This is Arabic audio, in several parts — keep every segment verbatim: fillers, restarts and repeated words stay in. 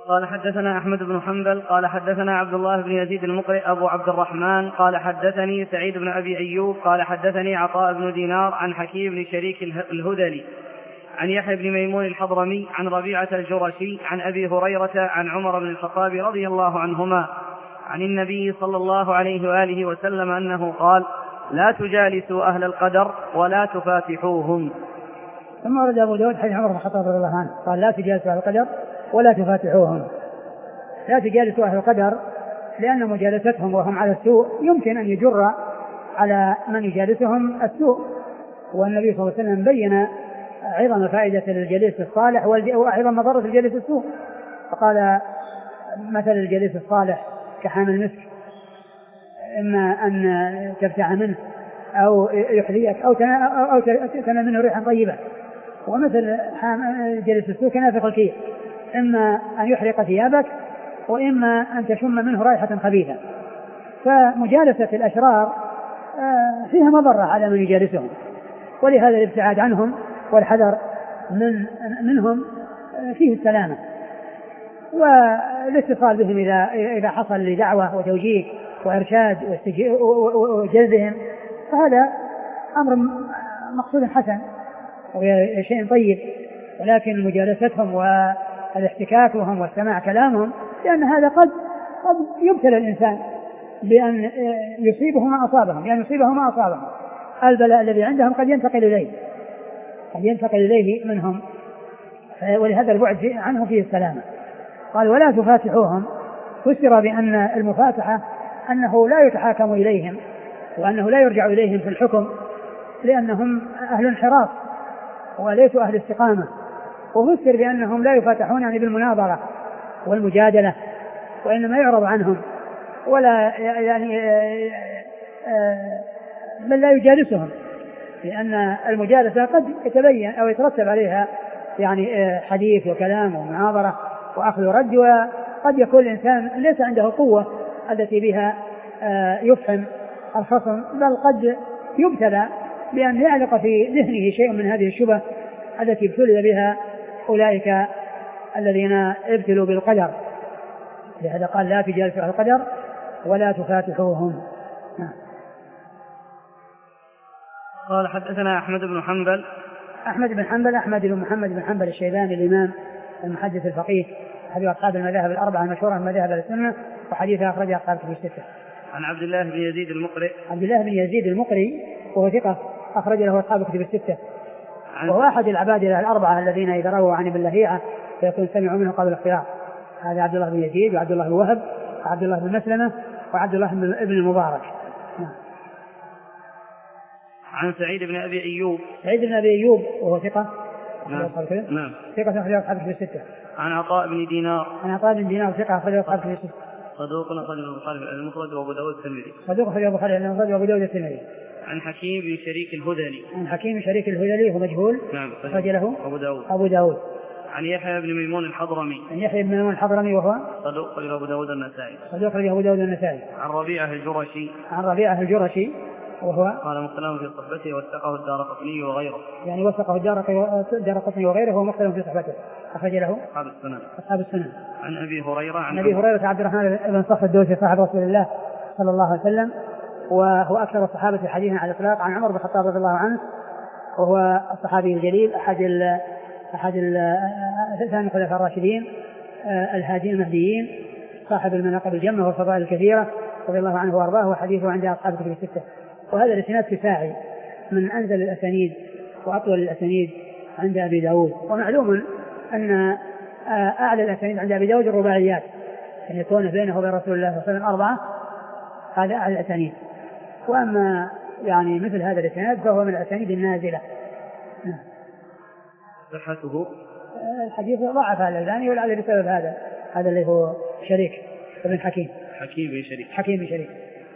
قال حدثنا أحمد بن حنبل قال حدثنا عبد الله بن يزيد المقرئ أبو عبد الرحمن قال حدثني سعيد بن أبي أيوب قال حدثني عطاء بن دينار عن حكيم بن شريك الهذلي عن يحيى بن ميمون الحضرمي عن ربيعة الجرشي عن أبي هريرة عن عمر بن الخطاب رضي الله عنهما عن النبي صلى الله عليه وآله وسلم أنه قال: لا تجالسوا أهل القدر ولا تفاتحوهم. ثم ورد أبو داود حديث عمر بن الخطاب رضي الله عنه قال: لا تجالسوا أهل القدر ولا تفاتحوهم. لا تجالسوا أهل القدر لأن مجالستهم وهم على السوء يمكن أن يجر على من يجالسهم السوء، والنبي صلى الله عليه وسلم بين عظم فائدة الجليس الصالح وعظم مضرة الجليس السوء، فقال: مثل الجليس الصالح كحامل المسك، إما أن تبتع منه أو يحذيك أو تنال منه ريحا طيبة، ومثل الجليس السوء كنافخ الكير، إما أن يحرق ثيابك وإما أن تشم منه رائحة خبيثة. فمجالسة الأشرار فيها مضرة على من يجالسهم، ولهذا الابتعاد عنهم والحذر من منهم فيه السلامة، والاتصال بهم إذا إذا حصل لدعوة وتوجيه وإرشاد وجلدهم، فهذا أمر مقصود حسن وشيء طيب، ولكن مجالستهم والاحتكاك بهم واستماع كلامهم، لأن هذا قد قد يبتلى الإنسان بأن يصيبه ما أصابهم، يعني يصيبه ما أصابهم. البلاء الذي عندهم قد ينتقل إليه قد ينتقل إليه منهم، ولهذا البعد عنه فيه السلامة. قال: ولا تفاتحوهم، فسر بأن المفاتحة أنه لا يتحاكم إليهم وأنه لا يرجع إليهم في الحكم، لأنهم أهل انحراف وليسوا أهل استقامة. وفسر بأنهم لا يفاتحون يعني بالمناظرة والمجادلة، وإنما يعرض عنهم ولا يعني بل لا يجالسهم، لأن المجالسة قد يتبين أو يترتب عليها يعني حديث وكلام ومناظرة وأخذ ورد، وقد يكون الإنسان ليس عنده قوة التي بها يفهم الخصم، بل قد يبتلى بأن يعلق في ذهنه شيء من هذه الشبه التي ابتلي بها أولئك الذين ابتلوا بالقدر. لهذا قال: لا تجالسوا أهل القدر ولا تفاتحوهم. قال: حدثنا أحمد بن حنبل أحمد بن حنبل أحمد بن محمد بن حنبل الشيباني الإمام المحدث الفقيه أحد أصحاب المذاهب الأربعة المشهورة من مذاهب السنة، وحديث أخرجه أصحاب الكتب الستة. عن عبد الله بن يزيد المقرئ عبد الله بن يزيد المقرئ وهو ثقة أخرج له أصحاب الكتب الستة، وهو أحد العباد الأربعة الذين إذا رووا عن ابن لهيعة فيكون سمعوا منه قبل الاختلاط. هذا عبد الله بن يزيد وعبد الله بن وهب وعبد الله بن مسلمة وعبد الله بن المبارك. عن سعيد بن أبي أيوب سعيد بن أبي أيوب وهو ثقة نعم. نعم. ثقة أخرج أصحاب الكتب الستة. عن عطاء بن دينار عن عطاء بن دينار ثقة أخرج أصحاب الكتب الستة. صدوق أخرج البخاري المفرد وأبو داود الترمذي. صدوق أخرج البخاري المفرد وأبو داود الترمذي. عن حكيم بن شريك الهذلي عن حكيم بن شريك الهذلي هو مجهول نعم. أخرج له أبو داود. أبو داود. عن يحيى بن ميمون الحضرمي عن يحيى بن ميمون الحضرمي وهو صدوق أخرج أبو داود النسائي. صدوق أخرج أبو داود النسائي. عن ربيعة الجرشي عن ربيعة الجرشي وهو قال: مختلف في صحبته وثقه الدارقطني وغيره، يعني وثقه الدارقطني وغيره، هو مختلف في صحبته، أخرج له أصحاب السنن. أصحاب السنن. عن أبي هريرة عن أبي هريرة عبد الرحمن بن صخر الدوسي صاحب رسول الله صلى الله عليه وسلم، وهو أكثر الصحابة حديثا على الإطلاق، عن عمر بن الخطاب رضي الله عنه، وهو الصحابي الجليل أحد ال أحد الثاني الخلفاء الراشدين الهادين المهديين، صاحب المناقب الجمة والفضائل الكثيرة رضي الله عنه وأرضاه، وحديثه عند أصحاب الكتب الستة. وهذا الاسناد كفاعي من أنزل الأسانيد وأطول الأسانيد عند أبي داود. ومعلوم أن أعلى الأسانيد عند أبي داود الرباعيات، أن يكون بينه وبين رسول الله صلى الله عليه وسلم أربعة، هذا أعلى الأسانيد. وأما يعني مثل هذا الاسناد فهو من الأسانيد النازلة. صحته الحديث ضعف الألباني ولعل بسبب هذا هذا اللي هو شريك ابن حكيم حكيم بن شريك حكيم بن شريك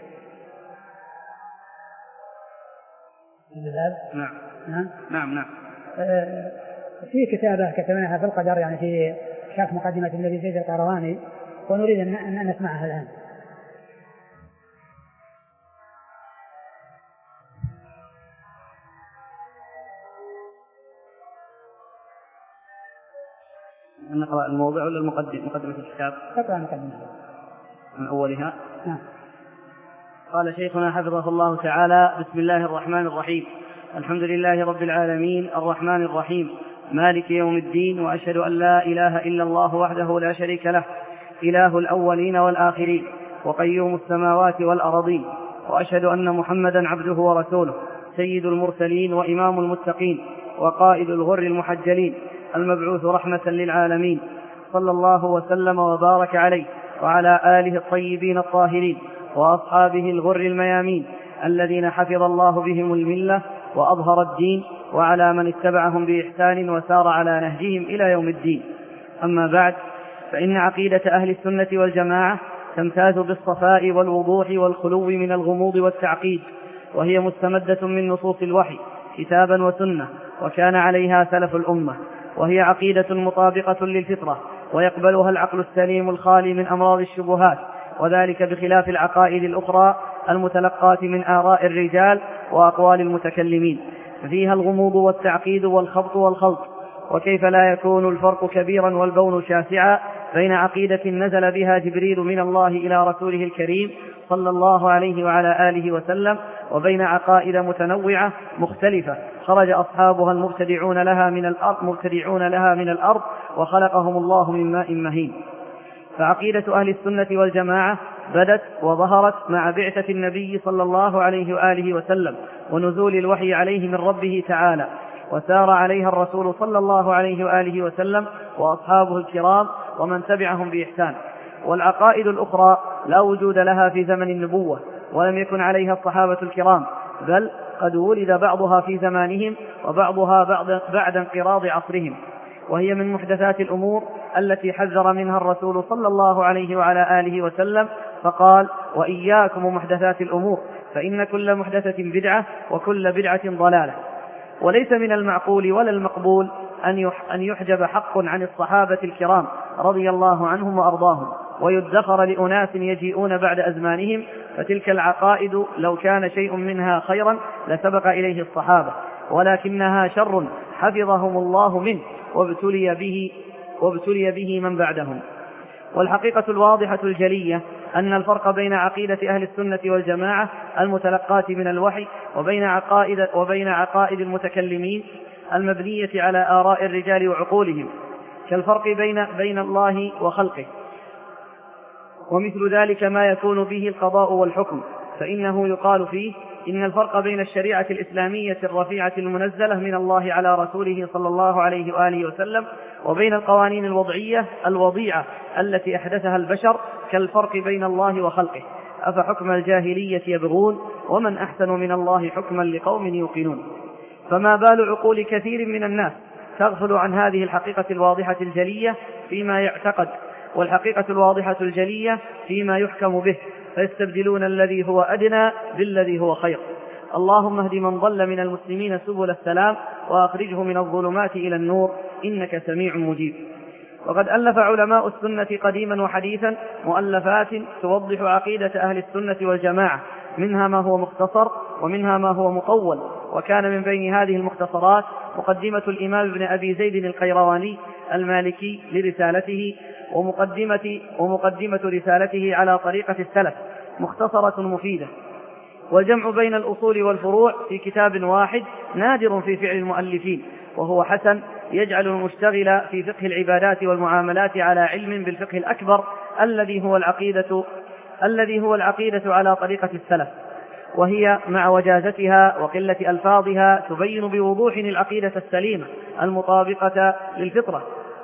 نعم نعم نعم نعم. آه في كتابة كتبناها في القدر، يعني في شرح مقدمة النبي سيد القرواني، ونريد أن نسمعها الآن. نقرأ الموضع ولا المقدمة مقدمة الكتاب؟ تقرأ المقدمة من أولها. نعم. قال شيخنا حفظه الله تعالى: بسم الله الرحمن الرحيم، الحمد لله رب العالمين الرحمن الرحيم مالك يوم الدين، وأشهد أن لا إله إلا الله وحده لا شريك له إله الأولين والآخرين وقيوم السماوات والأرضين، وأشهد أن محمدا عبده ورسوله سيد المرسلين وإمام المتقين وقائد الغر المحجلين المبعوث رحمة للعالمين، صلى الله وسلم وبارك عليه وعلى آله الطيبين الطاهرين وأصحابه الغر الميامين الذين حفظ الله بهم الملة وأظهر الدين، وعلى من اتبعهم بإحسان وسار على نهجهم إلى يوم الدين. أما بعد، فإن عقيدة أهل السنة والجماعة تمتاز بالصفاء والوضوح والخلو من الغموض والتعقيد، وهي مستمدة من نصوص الوحي كتابا وسنة، وكان عليها سلف الأمة، وهي عقيدة مطابقة للفطرة ويقبلها العقل السليم الخالي من أمراض الشبهات، وذلك بخلاف العقائد الأخرى المتلقاة من آراء الرجال وأقوال المتكلمين، فيها الغموض والتعقيد والخبط والخلط. وكيف لا يكون الفرق كبيرا والبون شاسعا بين عقيدة نزل بها جبريل من الله إلى رسوله الكريم صلى الله عليه وعلى آله وسلم، وبين عقائد متنوعة مختلفة خرج أصحابها المبتدعون لها من الأرض مبتدعون لها من الأرض وخلقهم الله من ماء مهين. فعقيدة أهل السنة والجماعة بدت وظهرت مع بعثة النبي صلى الله عليه وآله وسلم ونزول الوحي عليه من ربه تعالى، وسار عليها الرسول صلى الله عليه وآله وسلم وأصحابه الكرام ومن تبعهم بإحسان. والعقائد الأخرى لا وجود لها في زمن النبوة، ولم يكن عليها الصحابة الكرام، بل قد ولد بعضها في زمانهم وبعضها بعد, بعد انقراض عصرهم، وهي من محدثات الأمور التي حذر منها الرسول صلى الله عليه وعلى آله وسلم، فقال: وإياكم محدثات الأمور، فإن كل محدثة بدعة وكل بدعة ضلالة. وليس من المعقول ولا المقبول أن يحجب حق عن الصحابة الكرام رضي الله عنهم وأرضاهم ويدخر لأناس يجيئون بعد أزمانهم، فتلك العقائد لو كان شيء منها خيرا لسبق إليه الصحابة، ولكنها شر حفظهم الله منه وابتلي به, وابتلي به من بعدهم. والحقيقة الواضحة الجلية أن الفرق بين عقيدة أهل السنة والجماعة المتلقاة من الوحي وبين عقائد, وبين عقائد المتكلمين المبنية على آراء الرجال وعقولهم كالفرق بين, بين الله وخلقه، ومثل ذلك ما يكون به القضاء والحكم، فإنه يقال فيه إن الفرق بين الشريعة الإسلامية الرفيعة المنزلة من الله على رسوله صلى الله عليه وآله وسلم وبين القوانين الوضعية الوضيعة التي أحدثها البشر كالفرق بين الله وخلقه. أفحكم الجاهلية يبغون ومن أحسن من الله حكما لقوم يوقنون. فما بال عقول كثير من الناس تغفل عن هذه الحقيقة الواضحة الجلية فيما يعتقد، والحقيقة الواضحة الجلية فيما يحكم به، فيستبدلون الذي هو أدنى بالذي هو خير. اللهم اهد من ضل من المسلمين سبل السلام وأخرجه من الظلمات إلى النور، إنك سميع مجيب. وقد ألف علماء السنة قديما وحديثا مؤلفات توضح عقيدة أهل السنة والجماعة، منها ما هو مختصر ومنها ما هو مطول، وكان من بين هذه المختصرات مقدمة الإمام ابن أبي زيد القيرواني المالكي لرسالته، ومقدمة, ومقدمة رسالته على طريقة السلف، مختصرة مفيدة. والجمع بين الأصول والفروع في كتاب واحد نادر في فعل المؤلفين، وهو حسن يجعل المشتغل في فقه العبادات والمعاملات على علم بالفقه الأكبر الذي هو العقيدة الذي هو العقيدة على طريقة السلف، وهي مع وجازتها وقلة ألفاظها تبين بوضوح العقيدة السليمة المطابقة للفطرة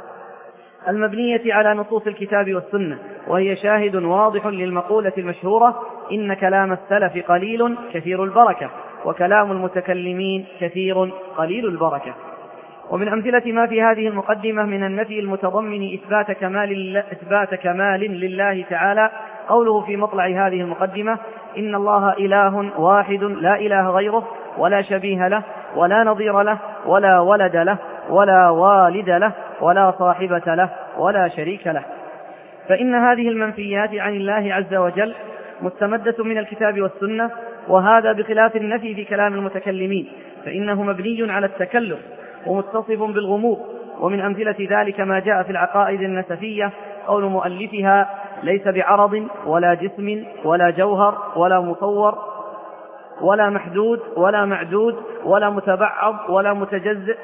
المبنية على نصوص الكتاب والسنة، وهي شاهد واضح للمقولة المشهورة: إن كلام السلف قليل كثير البركة، وكلام المتكلمين كثير قليل البركة. ومن أمثلة ما في هذه المقدمة من النفي المتضمن إثبات كمال, إثبات كمال لله تعالى قوله في مطلع هذه المقدمة: إن الله إله واحد لا إله غيره ولا شبيه له ولا نظير له ولا ولد له ولا والد له ولا صاحبة له ولا شريك له. فإن هذه المنفيات عن الله عز وجل مستمدة من الكتاب والسنة، وهذا بخلاف النفي في كلام المتكلمين، فإنه مبني على التكلف ومتصف بالغموض ومن أمثلة ذلك ما جاء في العقائد النسفية قول مؤلفها: ليس بعرض ولا جسم ولا جوهر ولا مصور ولا محدود ولا معدود ولا متبعض ولا متجزئ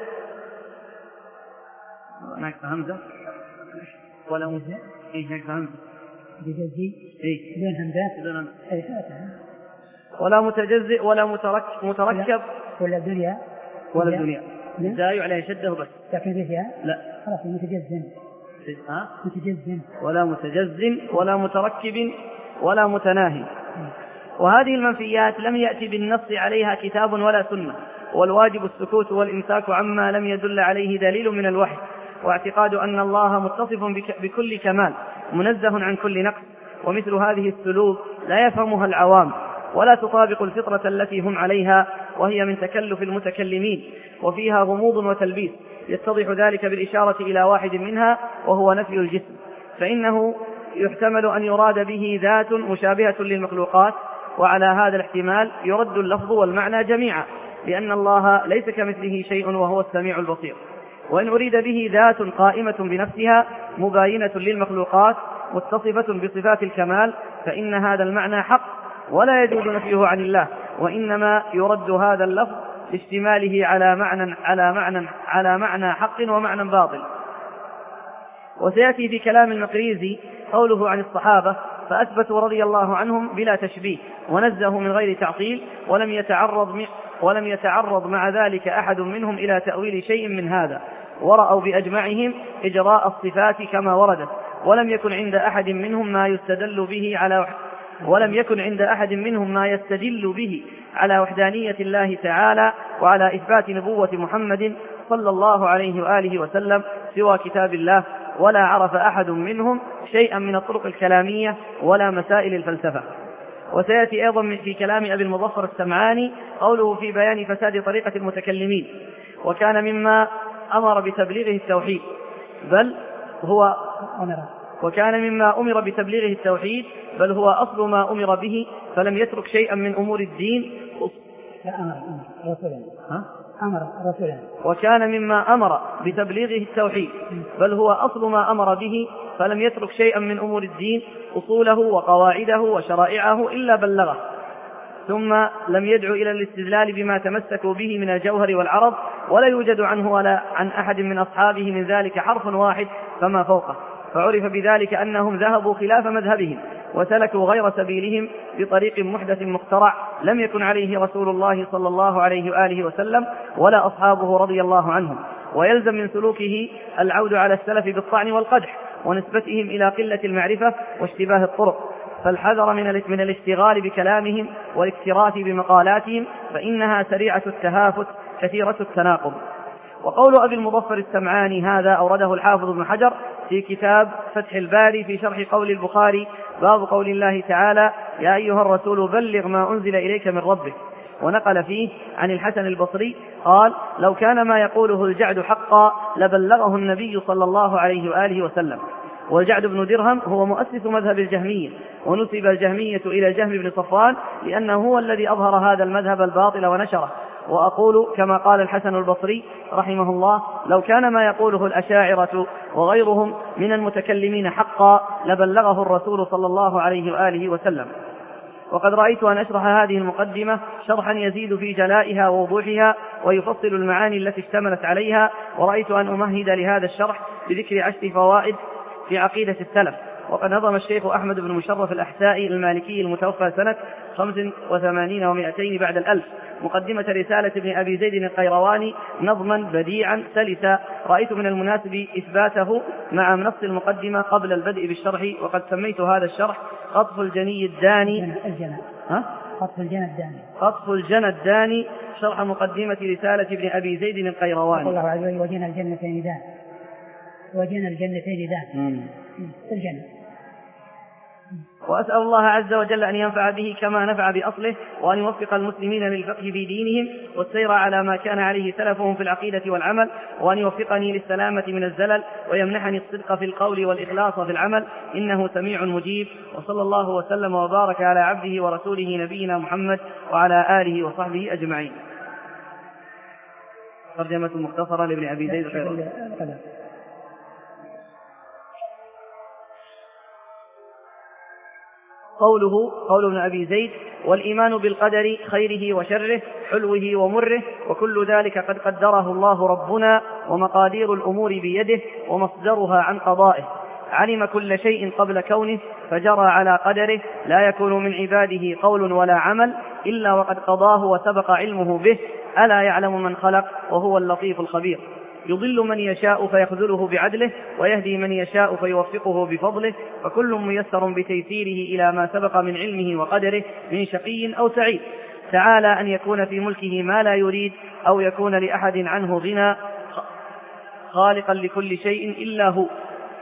هناك همزة ولا مجزئ إيه هناك همزة بجزي إيه بدون همزة ولا متجزئ ولا متركب متركب ولا الدنيا ولا الدنيا الزاي عليه شده بس لكن فيها لا خلاص متجزم ها متجزم ولا متجزم ولا متركب ولا متناهي. وهذه المنفيات لم يأتي بالنص عليها كتاب ولا سنة، والواجب السكوت والإمساك عما لم يدل عليه دليل من الوحي، واعتقاد أن الله متصف بكل كمال منزه عن كل نقص. ومثل هذه السلوك لا يفهمها العوام ولا تطابق الفطرة التي هم عليها، وهي من تكلف المتكلمين وفيها غموض وتلبيس. يتضح ذلك بالإشارة إلى واحد منها وهو نفي الجسم، فإنه يحتمل أن يراد به ذات مشابهة للمخلوقات، وعلى هذا الاحتمال يرد اللفظ والمعنى جميعا، لأن الله ليس كمثله شيء وهو السميع البصير. وإن أريد به ذات قائمة بنفسها مباينة للمخلوقات متصفة بصفات الكمال، فإن هذا المعنى حق ولا يجوز نفيه عن الله، وإنما يرد هذا اللفظ لاشتماله على معنى على معنى على معنى حق ومعنى باطل. وسيأتي في كلام المقريزي قوله عن الصحابة: فأثبتوا رضي الله عنهم بلا تشبيه ونزهوا من غير تعطيل، ولم يتعرض ولم يتعرض مع ذلك أحد منهم إلى تأويل شيء من هذا، ورأوا بأجمعهم إجراء الصفات كما وردت، ولم يكن عند أحد منهم ما يستدل به على ولم يكن عند أحد منهم ما يستدل به على وحدانية الله تعالى وعلى إثبات نبوة محمد صلى الله عليه وآله وسلم سوى كتاب الله، ولا عرف أحد منهم شيئا من الطرق الكلامية ولا مسائل الفلسفة. وسيأتي أيضا في كلام أبي المظفر السمعاني قوله في بيان فساد طريقة المتكلمين: وكان مما أمر بتبليغه التوحيد بل هو وكان مما أمر بتبليغه التوحيد بل هو أصل ما أمر به، فلم يترك شيئا من أمور الدين. أمر رسولا وكان مما أمر بتبليغه التوحيد بل هو أصل ما أمر به، فلم يترك شيئا من أمور الدين أصوله وقواعده وشرائعه إلا بلغه، ثم لم يدعو إلى الاستدلال بما تمسكوا به من الجوهر والعرض، ولا يوجد عنه ولا عن أحد من أصحابه من ذلك حرف واحد فما فوقه، فعرف بذلك أنهم ذهبوا خلاف مذهبهم وسلكوا غير سبيلهم بطريق محدث مخترع لم يكن عليه رسول الله صلى الله عليه وآله وسلم ولا أصحابه رضي الله عنهم. ويلزم من سلوكه العود على السلف بالطعن والقدح ونسبتهم إلى قلة المعرفة واشتباه الطرق، فالحذر من الاشتغال بكلامهم والاكتراث بمقالاتهم، فإنها سريعة التهافت كثيرة التناقض. وقول أبي المظفر السمعاني هذا أورده الحافظ ابن حجر في كتاب فتح الباري في شرح قول البخاري باب قول الله تعالى: يا أيها الرسول بلغ ما أنزل إليك من ربك. ونقل فيه عن الحسن البصري قال: لو كان ما يقوله الجعد حقا لبلغه النبي صلى الله عليه وآله وسلم. والجعد بن درهم هو مؤسس مذهب الجهمية، ونسب الجهمية إلى جهم بن صفوان لأنه هو الذي أظهر هذا المذهب الباطل ونشره. وأقول كما قال الحسن البصري رحمه الله: لو كان ما يقوله الأشاعرة وغيرهم من المتكلمين حقا لبلغه الرسول صلى الله عليه وآله وسلم. وقد رأيت أن أشرح هذه المقدمة شرحا يزيد في جلائها ووضوحها ويفصل المعاني التي اشتملت عليها، ورأيت أن أمهد لهذا الشرح بذكر عشر فوائد في عقيدة السلف. وقد نظم الشيخ أحمد بن مشرف الأحسائي المالكي المتوفى سنة خمس وثمانين ومائتين بعد الألف مقدمة رسالة ابن أبي زيد القيرواني نظما بديعا سلسا، رأيت من المناسب إثباته مع نص المقدمة قبل البدء بالشرح، وقد سميت هذا الشرح قطف الجني الداني ها؟ قطف الجنى الداني قطف الجنى الداني شرح مقدمة رسالة ابن أبي زيد القيرواني. الله عز وجل: وجنى الجنتين دان وجنى الجنتين دان الجنة. وأسأل الله عز وجل أن ينفع به كما نفع بأصله، وأن يوفق المسلمين للفقه في دينهم والسير على ما كان عليه سلفهم في العقيدة والعمل، وأن يوفقني للسلامة من الزلل ويمنحني الصدق في القول والإخلاص في العمل، إنه سميع مجيب. وصلى الله وسلم وبارك على عبده ورسوله نبينا محمد وعلى آله وصحبه أجمعين. ترجمة مختصرة لابن أبي زيد غيره. قوله قول ابن أبي زيد: والإيمان بالقدر خيره وشره حلوه ومره وكل ذلك قد قدره الله ربنا ومقادير الأمور بيده ومصدرها عن قضائه، علم كل شيء قبل كونه فجرى على قدره، لا يكون من عباده قول ولا عمل إلا وقد قضاه وسبق علمه به، ألا يعلم من خلق وهو اللطيف الخبير. يضل من يشاء فيخذله بعدله ويهدي من يشاء فيوفقه بفضله، فكل ميسر بتيسيره إلى ما سبق من علمه وقدره من شقي أو سعيد. تعالى أن يكون في ملكه ما لا يريد أو يكون لأحد عنه غنى، خالقا لكل شيء إلا هو،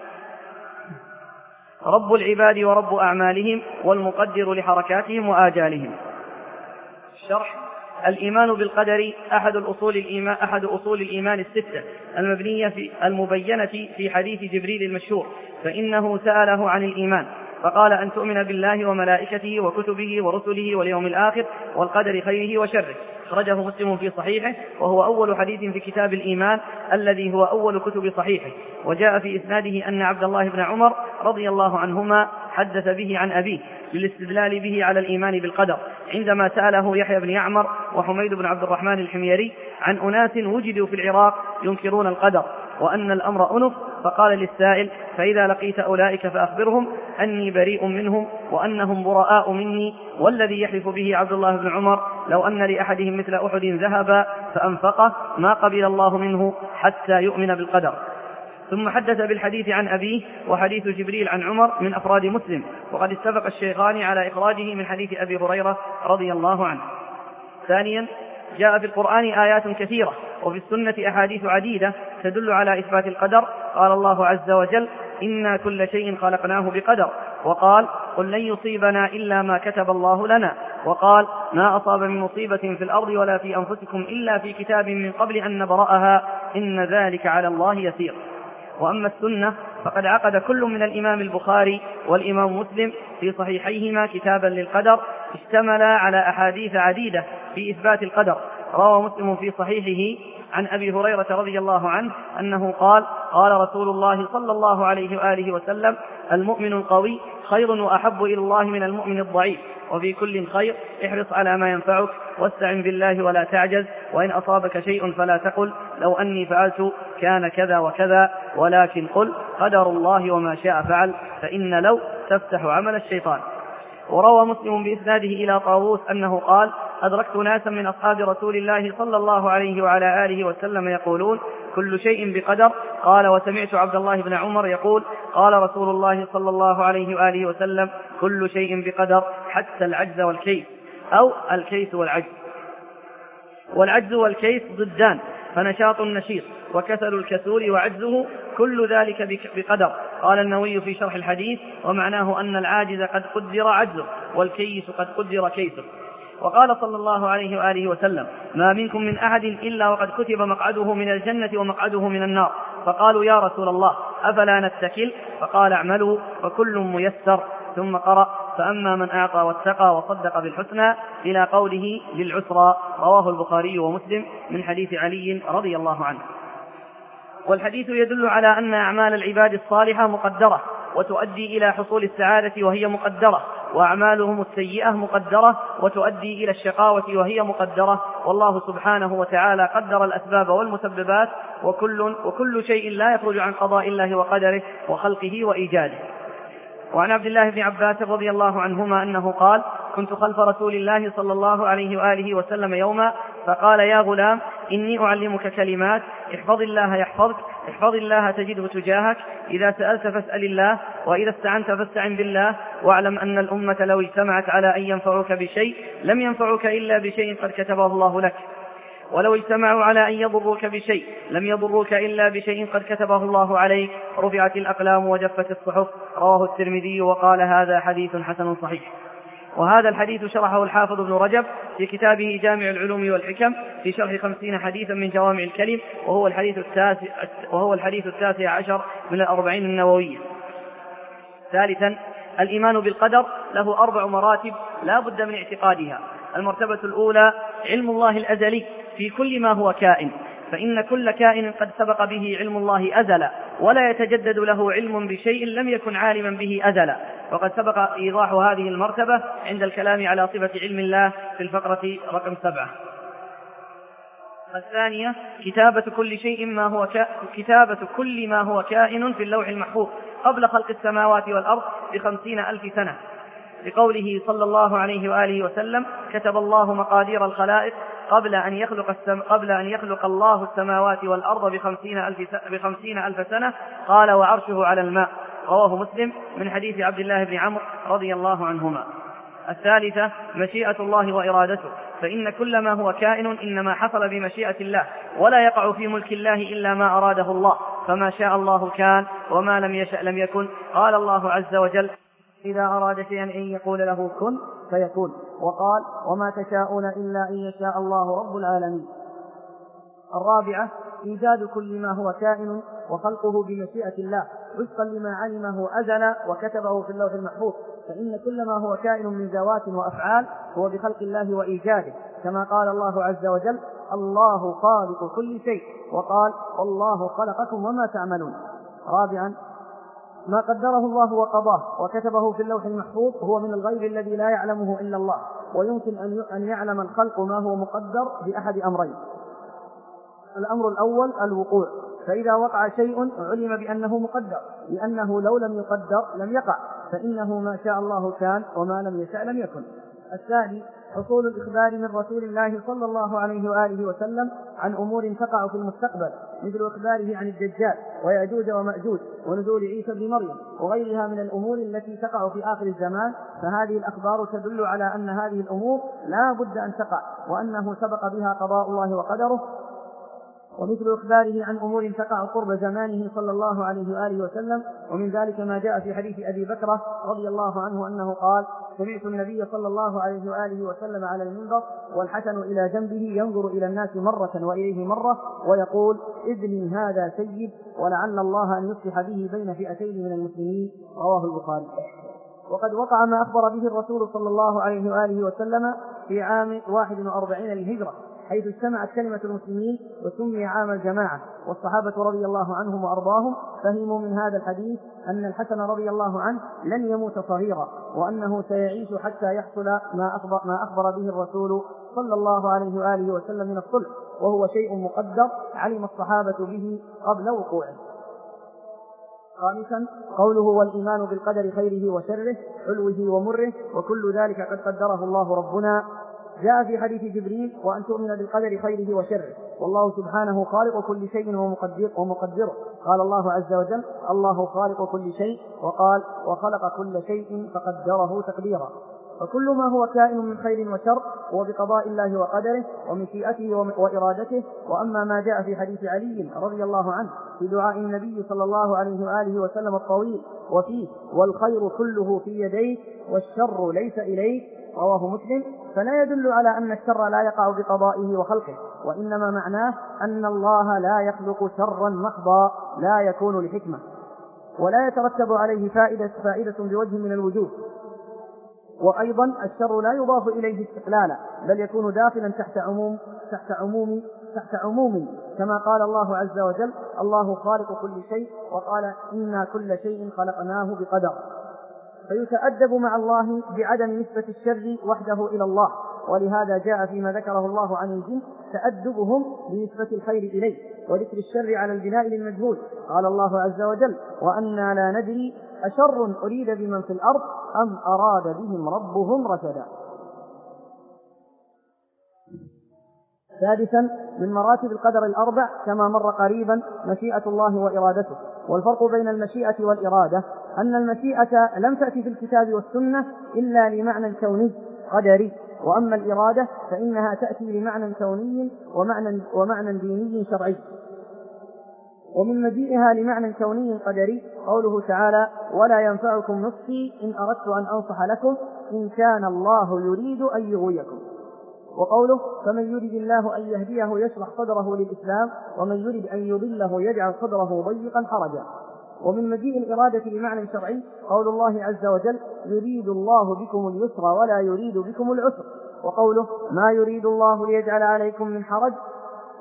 رب العباد ورب أعمالهم والمقدر لحركاتهم وآجالهم. الشرح: الإيمان بالقدر أحد الأصول الإيمان أحد أصول الإيمان الستة المبنية في المبينة في حديث جبريل المشهور، فإنه سأله عن الإيمان فقال: أن تؤمن بالله وملائكته وكتبه ورسله واليوم الآخر والقدر خيره وشره. أخرجه مسلم في صحيحه، وهو أول حديث في كتاب الإيمان الذي هو أول كتب صحيحه. وجاء في إسناده أن عبد الله بن عمر رضي الله عنهما حدث به عن أبيه للاستدلال به على الإيمان بالقدر، عندما سأله يحيى بن يعمر وحميد بن عبد الرحمن الحميري عن أناس وجدوا في العراق ينكرون القدر وأن الأمر أنف، فقال للسائل: فإذا لقيت أولئك فأخبرهم أني بريء منهم وأنهم براء مني، والذي يحلف به عبد الله بن عمر لو أن لأحدهم مثل أحد ذهبا فأنفقه ما قبل الله منه حتى يؤمن بالقدر. ثم حدث بالحديث عن أبيه وحديث جبريل عن عمر من أفراد مسلم، وقد اتفق الشيخان على إخراجه من حديث أبي هريرة رضي الله عنه. ثانيا، جاء في القرآن آيات كثيرة وفي السنة أحاديث عديدة تدل على إثبات القدر. قال الله عز وجل: إنا كل شيء خلقناه بقدر، وقال: قل لن يصيبنا إلا ما كتب الله لنا، وقال: ما أصاب من مصيبة في الأرض ولا في أنفسكم إلا في كتاب من قبل أن نبرأها إن ذلك على الله يسير. وأما السنة فقد عقد كل من الإمام البخاري والإمام مسلم في صحيحيهما كتابا للقدر اشتمل على أحاديث عديدة في إثبات القدر. روى مسلم في صحيحه عن أبي هريرة رضي الله عنه أنه قال: قال رسول الله صلى الله عليه وآله وسلم: المؤمن القوي خير وأحب إلى الله من المؤمن الضعيف، وفي كل خير، احرص على ما ينفعك واستعن بالله ولا تعجز، وإن أصابك شيء فلا تقل لو أني فعلت كان كذا وكذا، ولكن قل قدر الله وما شاء فعل، فإن لو تفتح عمل الشيطان. وروى مسلم بإسناده إلى طاووس أنه قال: أدركت ناسا من أصحاب رسول الله صلى الله عليه وعلى آله وسلم يقولون: كل شيء بقدر. قال: وسمعت عبد الله بن عمر يقول: قال رسول الله صلى الله عليه وآله وسلم: كل شيء بقدر حتى العجز والكيس، أو الكيس والعجز. والعجز والكيس ضدان، فنشاط النشيط وكسل الكسول وعجزه كل ذلك بقدر. قال النووي في شرح الحديث: ومعناه أن العاجز قد قدر عجزه والكيس قد قدر كيسه. وقال صلى الله عليه وآله وسلم: ما منكم من أحد إلا وقد كتب مقعده من الجنة ومقعده من النار. فقالوا: يا رسول الله أفلا نتكل؟ فقال: اعملوا فكل ميسر. ثم قرأ: فأما من أعطى واتقى وصدق بالحسنى إلى قوله للعسرى. رواه البخاري ومسلم من حديث علي رضي الله عنه. والحديث يدل على أن أعمال العباد الصالحة مقدرة وتؤدي إلى حصول السعادة وهي مقدرة، وأعمالهم السيئة مقدرة وتؤدي إلى الشقاوة وهي مقدرة. والله سبحانه وتعالى قدر الأسباب والمسببات، وكل, وكل شيء لا يخرج عن قضاء الله وقدره وخلقه وإيجاده. وعن عبد الله بن عباس رضي الله عنهما أنه قال: كنت خلف رسول الله صلى الله عليه وآله وسلم يوما فقال: يا غلام إني أعلمك كلمات، احفظ الله يحفظك، احفظ الله تجده تجاهك، إذا سألت فاسأل الله، وإذا استعنت فاستعن بالله، واعلم أن الأمة لو اجتمعت على أن ينفعوك بشيء لم ينفعوك إلا بشيء قد كتبه الله لك، ولو اجتمعوا على أن يضروك بشيء لم يضروك إلا بشيء قد كتبه الله عليك، رفعت الأقلام وجفت الصحف. رواه الترمذي وقال: هذا حديث حسن صحيح. وهذا الحديث شرحه الحافظ ابن رجب في كتابه جامع العلوم والحكم في شرح خمسين حديثا من جوامع الكلم، وهو الحديث التاسع, وهو الحديث التاسع عشر من الأربعين النووية. ثالثا، الإيمان بالقدر له أربع مراتب لا بد من اعتقادها. المرتبة الأولى علم الله الأزلي في كل ما هو كائن، فإن كل كائن قد سبق به علم الله أزلا، ولا يتجدد له علم بشيء لم يكن عالما به أزلا. وقد سبق إيضاح هذه المرتبة عند الكلام على صفة علم الله في الفقرة رقم سبعة. الثانية كتابة كل شيء ما هو ك... كتابة كل ما هو كائن في اللوح المحفوظ قبل خلق السماوات والأرض بخمسين ألف سنة، لقوله صلى الله عليه وآله وسلم: كتب الله مقادير الخلائق قبل أن يخلق, السم... قبل أن يخلق الله السماوات والأرض بخمسين ألف, س... بخمسين ألف سنة. قال: وعرشه على الماء. رواه مسلم من حديث عبد الله بن عمرو رضي الله عنهما. الثالثة مشيئة الله وإرادته، فإن كل ما هو كائن إنما حصل بمشيئة الله، ولا يقع في ملك الله إلا ما أراده الله، فما شاء الله كان وما لم يشأ لم يكن. قال الله عز وجل: إذا أراد شيئا أن يقول له كن فيكون. وقال: وما تشاءون إلا أن يشاء الله رب العالمين. الرابعة إيجاد كل ما هو كائن وخلقه بمشيئة الله وفقا لما علمه أزل وكتبه في اللوح المحفوظ، فإن كل ما هو كائن من ذوات وأفعال هو بخلق الله وإيجاده، كما قال الله عز وجل: الله خالق كل شيء، وقال: والله خلقكم وما تعملون. رابعا ما قدره الله وقضاه وكتبه في اللوح المحفوظ هو من الغيب الذي لا يعلمه إلا الله، ويمكن أن يعلم الخلق ما هو مقدر بأحد أمرين: الأمر الأول الوقوع، فإذا وقع شيء علم بأنه مقدر، لأنه لو لم يقدر لم يقع، فإنه ما شاء الله كان وما لم يشأ لم يكن. الثاني حصول الإخبار من رسول الله صلى الله عليه وآله وسلم عن أمور تقع في المستقبل، مثل إخباره عن الدجال ويأجوج ومأجوج ونزول عيسى بن مريم وغيرها من الأمور التي تقع في آخر الزمان، فهذه الأخبار تدل على أن هذه الأمور لا بد أن تقع، وأنه سبق بها قضاء الله وقدره. ومثل إخباره عن أمور تقع قرب زمانه صلى الله عليه وآله وسلم، ومن ذلك ما جاء في حديث أبي بكرة رضي الله عنه أنه قال: سمعت النبي صلى الله عليه وآله وسلم على المنبر والحسن إلى جنبه ينظر إلى الناس مرة وإليه مرة ويقول: إذن هذا سيد، ولعل الله أن يصلح به بين فئتين من المسلمين. رواه البخاري. وقد وقع ما أخبر به الرسول صلى الله عليه وآله وسلم في عام واحد وأربعين للهجرة، حيث اجتمعت كلمة المسلمين وسمي عام الجماعة، والصحابة رضي الله عنهم وأرضاهم فهموا من هذا الحديث أن الحسن رضي الله عنه لن يموت صغيرا، وأنه سيعيش حتى يحصل ما أخبر, ما أخبر به الرسول صلى الله عليه وآله وسلم من الصلح، وهو شيء مقدر علم الصحابة به قبل وقوعه. خامسا قوله: والإيمان بالقدر خيره وشره حلوه ومره وكل ذلك قد قدره الله ربنا. جاء في حديث جبريل: وأن تؤمن بالقدر خيره وشره، والله سبحانه خالق كل شيء ومقدر ومقدره. قال الله عز وجل: الله خالق كل شيء، وقال: وخلق كل شيء فقدره تقديرا. فكل ما هو كائن من خير وشر هو بقضاء الله وقدره ومشيئته وإرادته. وأما ما جاء في حديث علي رضي الله عنه في دعاء النبي صلى الله عليه وآله وسلم الطويل وفيه: والخير كله في يديك والشر ليس إليك، رواه مسلم، فلا يدل على أن الشر لا يقع بقضائه وخلقه، وإنما معناه أن الله لا يخلق شرا محضا لا يكون لحكمة، ولا يترتب عليه فائدة, فائدة بوجه من الوجوه. وأيضا الشر لا يضاف إليه استقلالا، بل يكون داخلا تحت عموم تحت عموم تحت عموم كما قال الله عز وجل: الله خالق كل شيء، وقال: إنا كل شيء خلقناه بقدر. فيتأدب مع الله بعدم نسبة الشر وحده إلى الله، ولهذا جاء فيما ذكره الله عن الجن تأدبهم بنسبة الخير إليه، وذكر الشر على البناء للمجهول. قال الله عز وجل: وأنا لا ندري أشر أريد بمن في الأرض أم أراد بهم ربهم رشدا. سادسا من مراتب القدر الأربع كما مر قريبا مشيئة الله وإرادته. والفرق بين المشيئة والإرادة أن المشيئة لم تأتي في الكتاب والسنة إلا لمعنى كوني قدري، وأما الإرادة فإنها تأتي لمعنى كوني ومعنى, ومعنى ديني شرعي. ومن مجيئها لمعنى كوني قدري قوله تعالى: ولا ينفعكم نصحي إن أردت أن أنصح لكم إن كان الله يريد أن يغويكم. وقوله: فمن يريد الله أن يهديه يشرح صدره للإسلام ومن يريد أن يضله يجعل صدره ضيقا حرجا. ومن مجيء الإرادة لمعنى شرعي قول الله عز وجل: يريد الله بكم اليسر ولا يريد بكم العسر. وقوله: ما يريد الله ليجعل عليكم من حرج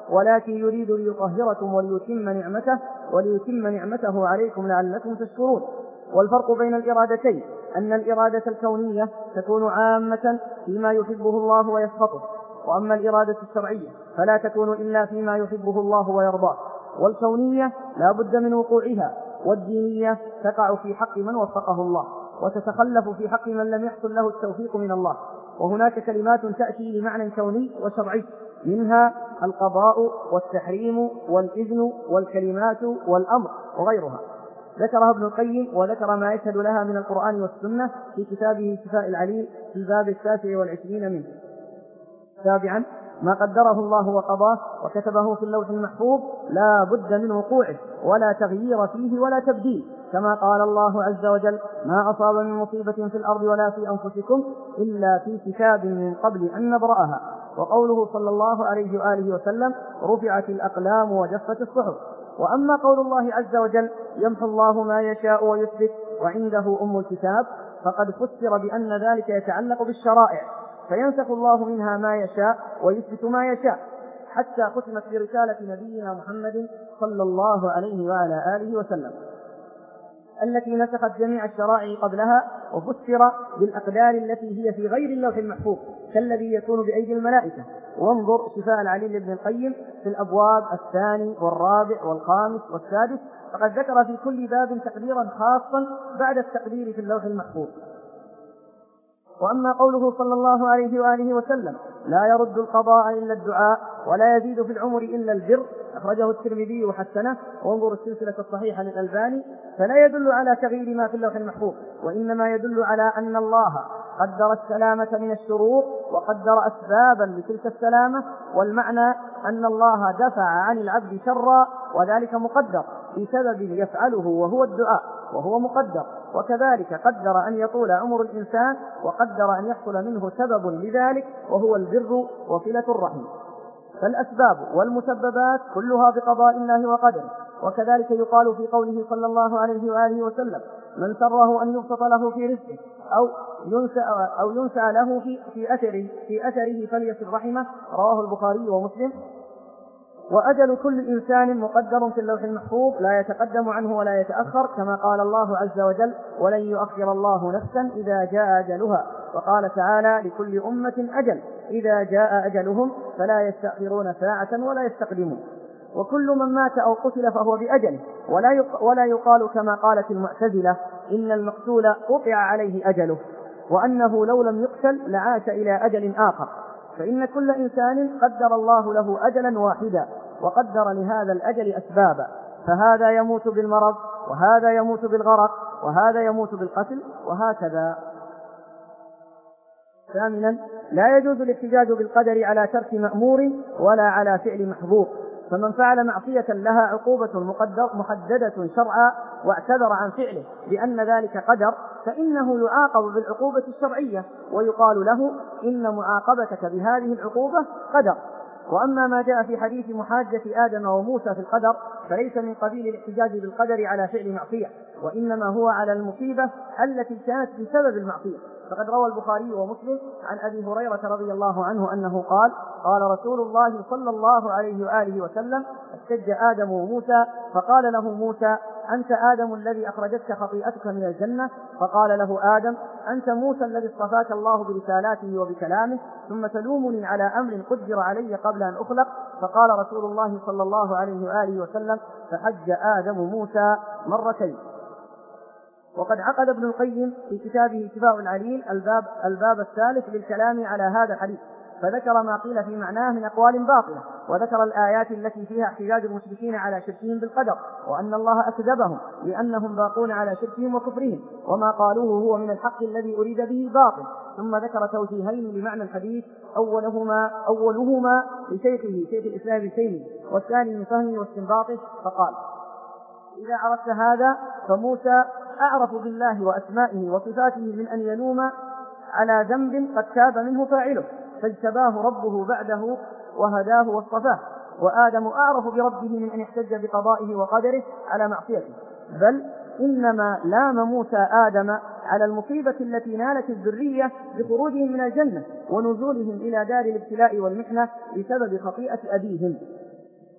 ولكن يريد ليطهركم وليتم نعمته وليتم نعمته عليكم لعلكم تشكرون. والفرق بين الإرادتين أن الإرادة الكونية تكون عامة فيما يحبه الله ويسخطه، وأما الإرادة الشرعية فلا تكون إلا فيما يحبه الله ويرضاه. والكونية لا بد من وقوعها، والدينية تقع في حق من وفقه الله وتتخلف في حق من لم يحصل له التوفيق من الله. وهناك كلمات تأتي لمعنى كوني وشرعي، منها القضاء والتحريم والإذن والكلمات والأمر وغيرها، ذكرها ابن القيم وذكر ما يشهد لها من القرآن والسنة في كتابه شفاء العليل في الباب التاسع والعشرين منه. سابعا ما قدره الله وقضاه وكتبه في اللوح المحفوظ لا بد من وقوعه ولا تغيير فيه ولا تبديل، كما قال الله عز وجل: ما أصاب من مصيبة في الأرض ولا في أنفسكم إلا في كتاب من قبل أن نبرأها. وقوله صلى الله عليه وآله وسلم: رفعت الأقلام وجفت الصحف. وأما قول الله عز وجل: يمحو الله ما يشاء ويثبت وعنده أم الكتاب، فقد فسر بأن ذلك يتعلق بالشرائع، فينسخ الله منها ما يشاء ويثبت ما يشاء، حتى ختمت برسالة نبينا محمد صلى الله عليه وعلى آله وسلم التي نسخت جميع الشرائع قبلها، وفسر بالأقدار التي هي في غير اللوح المحفوظ كالذي يكون بأيدي الملائكة. وانظر شفاء العليل لابن القيم في الأبواب الثاني والرابع والخامس والسادس، فقد ذكر في كل باب تقديرا خاصا بعد التقدير في اللوح المحفوظ. وأما قوله صلى الله عليه وآله وسلم: لا يرد القضاء إلا الدعاء ولا يزيد في العمر إلا البر، أخرجه الترمذي وحسنه، وانظر السلسلة الصحيحة للألباني، فلا يدل على تغيير ما في اللوح المحفوظ، وإنما يدل على أن الله قدر السلامة من الشرور وقدر أسبابا لتلك السلامة، والمعنى أن الله دفع عن العبد شرا، وذلك مقدر بسبب يفعله وهو الدعاء وهو مقدر. وكذلك قدر أن يطول عمر الإنسان، وقدر أن يحصل منه سبب لذلك وهو البر وصلة الرحم. فالأسباب والمسببات كلها بقضاء الله وقدره. وكذلك يقال في قوله صلى الله عليه وآله وسلم: من سره أن يبسط له في رزقه أو ينسى, أو ينسى له في, في, أثره, في أثره فليصل رحمه، رواه البخاري ومسلم. وأجل كل إنسان مقدر في اللوح المحفوظ لا يتقدم عنه ولا يتأخر، كما قال الله عز وجل: ولن يؤخر الله نفسا إذا جاء أجلها. وقال تعالى: لكل أمة أجل إذا جاء أجلهم فلا يستأخرون ساعة ولا يستقدمون. وكل من مات أو قتل فهو بأجله، ولا ولا يقال كما قالت المعتزلة إن المقتول قطع عليه أجله، وأنه لو لم يقتل لعاش إلى أجل آخر، فإن كل إنسان قدر الله له أجلا واحدا، وقدر لهذا الأجل أسبابا، فهذا يموت بالمرض، وهذا يموت بالغرق، وهذا يموت بالقتل، وهكذا. ثامنا لا يجوز الاحتجاج بالقدر على ترك مأمور ولا على فعل محظور، فمن فعل معصية لها عقوبة محددة شرعا واعتذر عن فعله بأن ذلك قدر، فإنه يعاقب بالعقوبة الشرعية، ويقال له: إن معاقبتك بهذه العقوبة قدر. وأما ما جاء في حديث محاجة آدم وموسى في القدر فليس من قبيل الاحتجاج بالقدر على فعل معصية، وإنما هو على المصيبة التي كانت بسبب المعصية. فقد روى البخاري ومسلم عن أبي هريرة رضي الله عنه أنه قال: قال رسول الله صلى الله عليه وآله وسلم: احتج آدم وموسى، فقال له موسى: أنت آدم الذي أخرجتك خطيئتك من الجنة؟ فقال له آدم: أنت موسى الذي اصطفاك الله برسالاته وبكلامه، ثم تلومني على أمر قدر علي قبل أن أخلق؟ فقال رسول الله صلى الله عليه وآله وسلم: فحج آدم موسى مرتين. وقد عقد ابن القيم في كتابه شفاء العليل الباب, الباب الثالث للكلام على هذا الحديث، فذكر ما قيل في معناه من أقوال باطلة، وذكر الآيات التي فيها احتجاج المشركين على شركهم بالقدر، وأن الله أكذبهم لأنهم باقون على شركهم وكفرهم، وما قالوه هو من الحق الذي أريد به باطل. ثم ذكر توجيهين لمعنى الحديث، أولهما, أولهما لشيخه شيخ الإسلام ابن تيمية، والثاني من فهمه واستنباطه، فقال: إذا عرفت هذا فموسى أعرف بالله وأسمائه وصفاته من أن يلوم على ذنب قد تاب منه فاعله، فاجتباه ربه بعده وهداه واصطفاه. وآدم أعرف بربه من أن يحتج بقضائه وقدره على معصيته، بل إنما لام موسى آدم على المصيبة التي نالت الذرية بخروجهم من الجنة ونزولهم إلى دار الابتلاء والمحنة بسبب خطيئة أبيهم.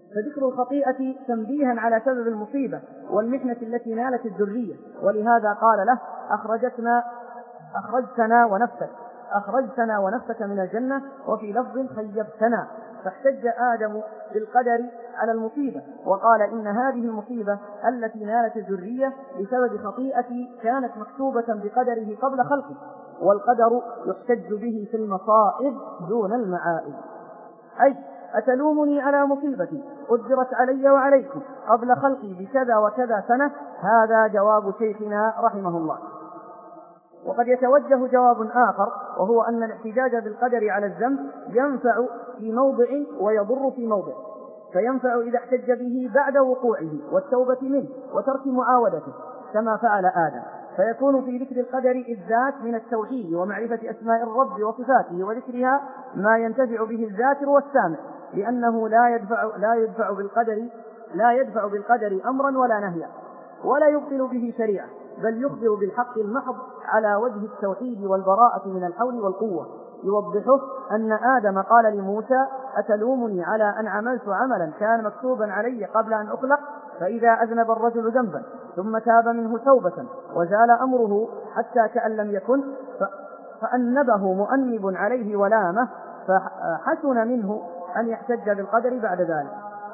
فذكر الخطيئة تنبيها على سبب المصيبة والمحنة التي نالت الذرية، ولهذا قال له أخرجتنا أخرجتنا ونفسك أخرجتنا ونفسك من الجنة، وفي لفظ خيبتنا. فاحتج آدم بالقدر على المصيبة وقال إن هذه المصيبة التي نالت الذرية بسبب خطيئة كانت مكتوبة بقدره قبل خلقه، والقدر يحتج به في المصائب دون المعائب. أي أتلومني على مصيبتي قدرت علي وعليكم قبل خلقي بكذا وكذا سنة؟ هذا جواب شيخنا رحمه الله. وقد يتوجه جواب آخر، وهو أن الاحتجاج بالقدر على الذنب ينفع في موضع ويضر في موضع، فينفع إذا احتج به بعد وقوعه والتوبة منه وترك معاودته كما فعل آدم، فيكون في ذكر القدر الذات من التوحيد ومعرفة أسماء الرب وصفاته وذكرها ما ينتفع به الذاكر والسامع، لأنه لا يدفع, لا يدفع بالقدر لا يدفع بالقدر أمرا ولا نهيا، ولا يبطل به شريعة، بل يخبر بالحق المحض على وجه التوحيد والبراءة من الحول والقوة. يوضحه أن آدم قال لموسى أتلومني على أن عملت عملا كان مكتوبا علي قبل أن أخلق؟ فإذا أذنب الرجل ذنبا ثم تاب منه توبة وزال أمره حتى كأن لم يكن فأنبه مؤنب عليه ولامه، فحسن منه أن يحتج بالقدر بعد ذلك.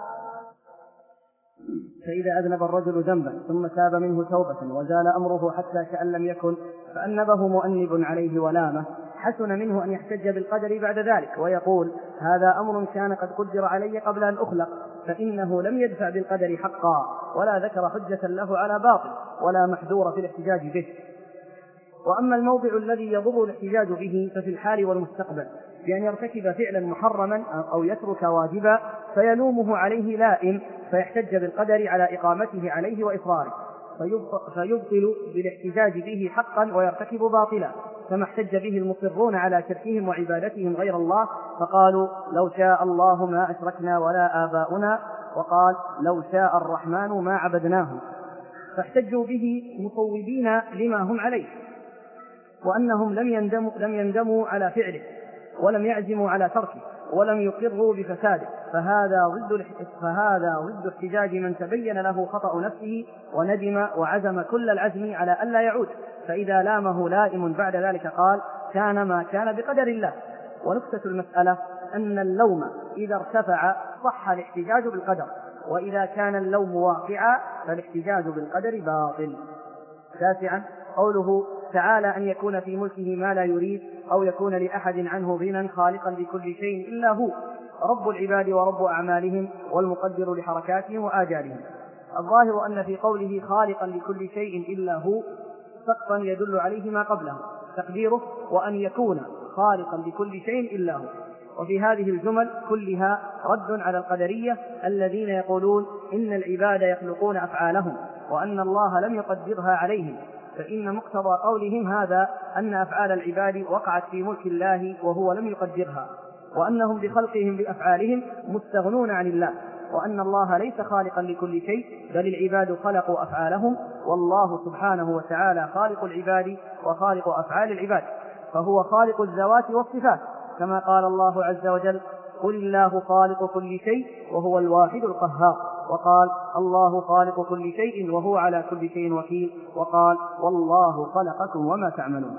فإذا أذنب الرجل ذنبا ثم تاب منه توبة وزال أمره حتى كأن لم يكن فأنبه مؤنب عليه ولامه، حسن منه أن يحتج بالقدر بعد ذلك ويقول هذا أمر كان قد قدر علي قبل أن أخلق، فإنه لم يدفع بالقدر حقا ولا ذكر حجة له على باطل ولا محذور في الاحتجاج به. وأما الموضع الذي يضر الاحتجاج به ففي الحال والمستقبل، بأن يرتكب فعلا محرما أو يترك واجبا فيلومه عليه لائم فيحتج بالقدر على إقامته عليه وإصراره، فيبطل بالاحتجاج به حقا ويرتكب باطلا، كما احتج به المصرون على شركهم وعبادتهم غير الله فقالوا لو شاء الله ما أشركنا ولا آباؤنا، وقال لو شاء الرحمن ما عبدناهم، فاحتجوا به مصوبين لما هم عليه، وأنهم لم يندموا, لم يندموا على فعله ولم يعزموا على تركه ولم يقروا بفساده، فهذا ضد فهذا ضد احتجاج من تبين له خطأ نفسه وندم وعزم كل العزم على ألا يعود، فإذا لامه لائم بعد ذلك قال كان ما كان بقدر الله. ونكتة المسألة أن اللوم إذا ارتفع صح الاحتجاج بالقدر، وإذا كان اللوم واقعا فالاحتجاج بالقدر باطل. تاسعا قوله تعالى أن يكون في ملكه ما لا يريد أو يكون لأحد عنه غنى خالقا لكل شيء إلا هو، رب العباد ورب أعمالهم والمقدر لحركاتهم وآجالهم. الظاهر أن في قوله خالقا لكل شيء إلا هو سقطا يدل عليه ما قبله، تقديره وأن يكون خالقا لكل شيء إلا هو. وفي هذه الجمل كلها رد على القدرية الذين يقولون إن العباد يخلقون أفعالهم وأن الله لم يقدرها عليهم، فإن مقتضى قولهم هذا أن أفعال العباد وقعت في ملك الله وهو لم يقدرها، وأنهم بخلقهم بأفعالهم مستغنون عن الله، وأن الله ليس خالقا لكل شيء بل العباد خلقوا أفعالهم، والله سبحانه وتعالى خالق العباد وخالق أفعال العباد، فهو خالق الذوات والصفات، كما قال الله عز وجل قل الله خالق كل شيء وهو الواحد القهار، وقال الله خالق كل شيء وهو على كل شيء وكيل، وقال والله خلقكم وما تعملون.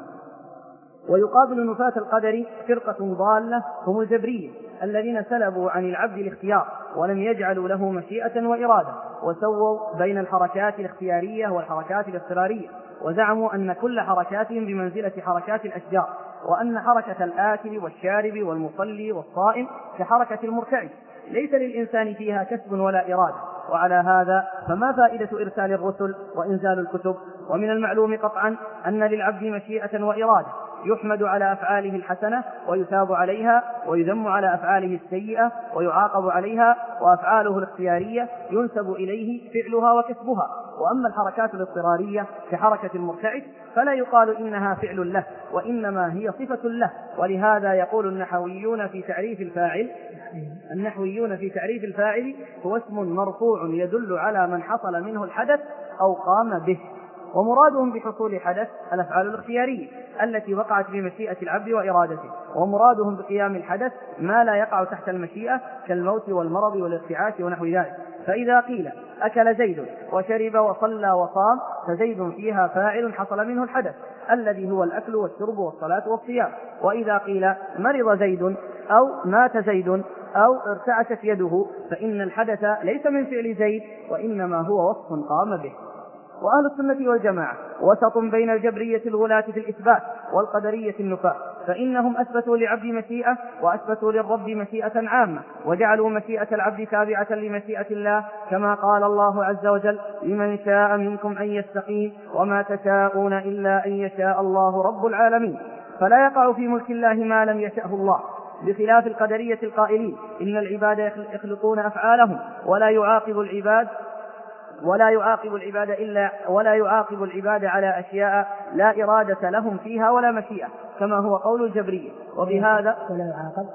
ويقابل نفاة القدر فرقة ضالة هم الجبرية الذين سلبوا عن العبد الاختيار ولم يجعلوا له مشيئة وإرادة، وسووا بين الحركات الاختيارية والحركات الاضطرارية، وزعموا أن كل حركاتهم بمنزلة حركات الأشجار، وأن حركة الآكل والشارب والمصلي والصائم كحركة المرتعد ليس للإنسان فيها كسب ولا إرادة. وعلى هذا فما فائدة إرسال الرسل وإنزال الكتب؟ ومن المعلوم قطعا أن للعبد مشيئة وإرادة، يحمد على أفعاله الحسنة ويثاب عليها، ويذم على أفعاله السيئة ويعاقب عليها، وأفعاله الاختيارية ينسب إليه فعلها وكسبها. وأما الحركات الاضطرارية كحركة المرتعد فلا يقال إنها فعل له، وإنما هي صفة له. ولهذا يقول النحويون في تعريف الفاعل النحويون في تعريف الفاعل هو اسم مرفوع يدل على من حصل منه الحدث أو قام به. ومرادهم بحصول حدث الأفعال الاختيارية التي وقعت بمشيئة العبد وإرادته، ومرادهم بقيام الحدث ما لا يقع تحت المشيئة كالموت والمرض والارتعاش ونحو ذلك. فإذا قيل أكل زيد وشرب وصلى وصام فزيد فيها فاعل حصل منه الحدث الذي هو الأكل والشرب والصلاة والصيام. وإذا قيل مرض زيد أو مات زيد أو ارتعشت يده فإن الحدث ليس من فعل زيد وإنما هو وصف قام به. وأهل السنة والجماعة وسط بين الجبرية الغلاة في الإثبات والقدرية النفاة، فإنهم أثبتوا لعبد مشيئة وأثبتوا للرب مشيئة عامة، وجعلوا مشيئة العبد تابعة لمشيئة الله، كما قال الله عز وجل لمن شاء منكم أن يستقيم وما تشاءون إلا أن يشاء الله رب العالمين. فلا يقع في ملك الله ما لم يشأه الله، بخلاف القدرية القائلين إن العباد يخلقون أفعالهم ولا يعاقب العباد ولا يعاقب العباد إلا ولا يعاقب العباد على أشياء لا إرادة لهم فيها ولا مشيئة، كما هو قول الجبرية. وبهذا ولا يعاقب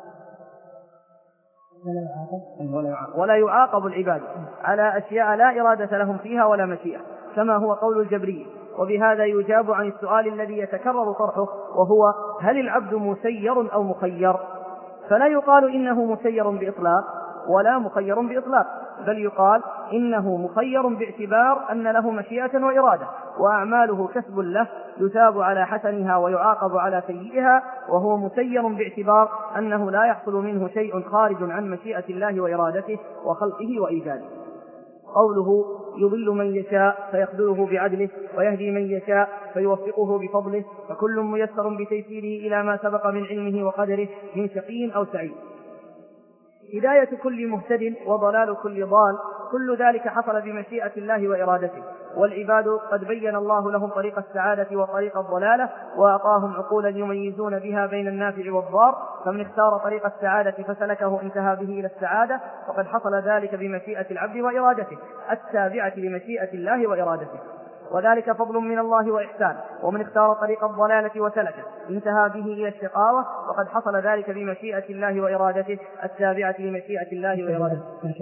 ولا يعاقب ولا يعاقب العباد على أشياء لا إرادة لهم فيها ولا مشيئة، كما هو قول الجبرية. وبهذا يجاب عن السؤال الذي يتكرر طرحه، وهو هل العبد مسير أو مخير؟ فلا يقال إنه مسير بإطلاق ولا مخير بإطلاق، بل يقال إنه مخير باعتبار أن له مشيئة وإرادة، وأعماله كسب له يثاب على حسنها ويعاقب على سيئها، وهو مسير باعتبار أنه لا يحصل منه شيء خارج عن مشيئة الله وإرادته وخلقه وإيجاده. قوله يضل من يشاء فيخذله بعدله ويهدي من يشاء فيوفقه بفضله، فكل ميسر بتيسيره إلى ما سبق من علمه وقدره من شقي أو سعيد. هداية كل مهتد وضلال كل ضال، كل ذلك حصل بمشيئة الله وإرادته، والعباد قد بين الله لهم طريق السعادة وطريق الضلالة، وأعطاهم عقولا يميزون بها بين النافع والضار، فمن اختار طريق السعادة فسلكه انتهى به إلى السعادة، وقد حصل ذلك بمشيئة العبد وإرادته التابعة لمشيئة الله وإرادته، وذلك فضل من الله وإحسان. ومن اختار طريق الضلالة وسلكه انتهى به إلى الشقاوة، وقد حصل ذلك بمشيئة الله وإرادته التابعة لمشيئة الله وإرادته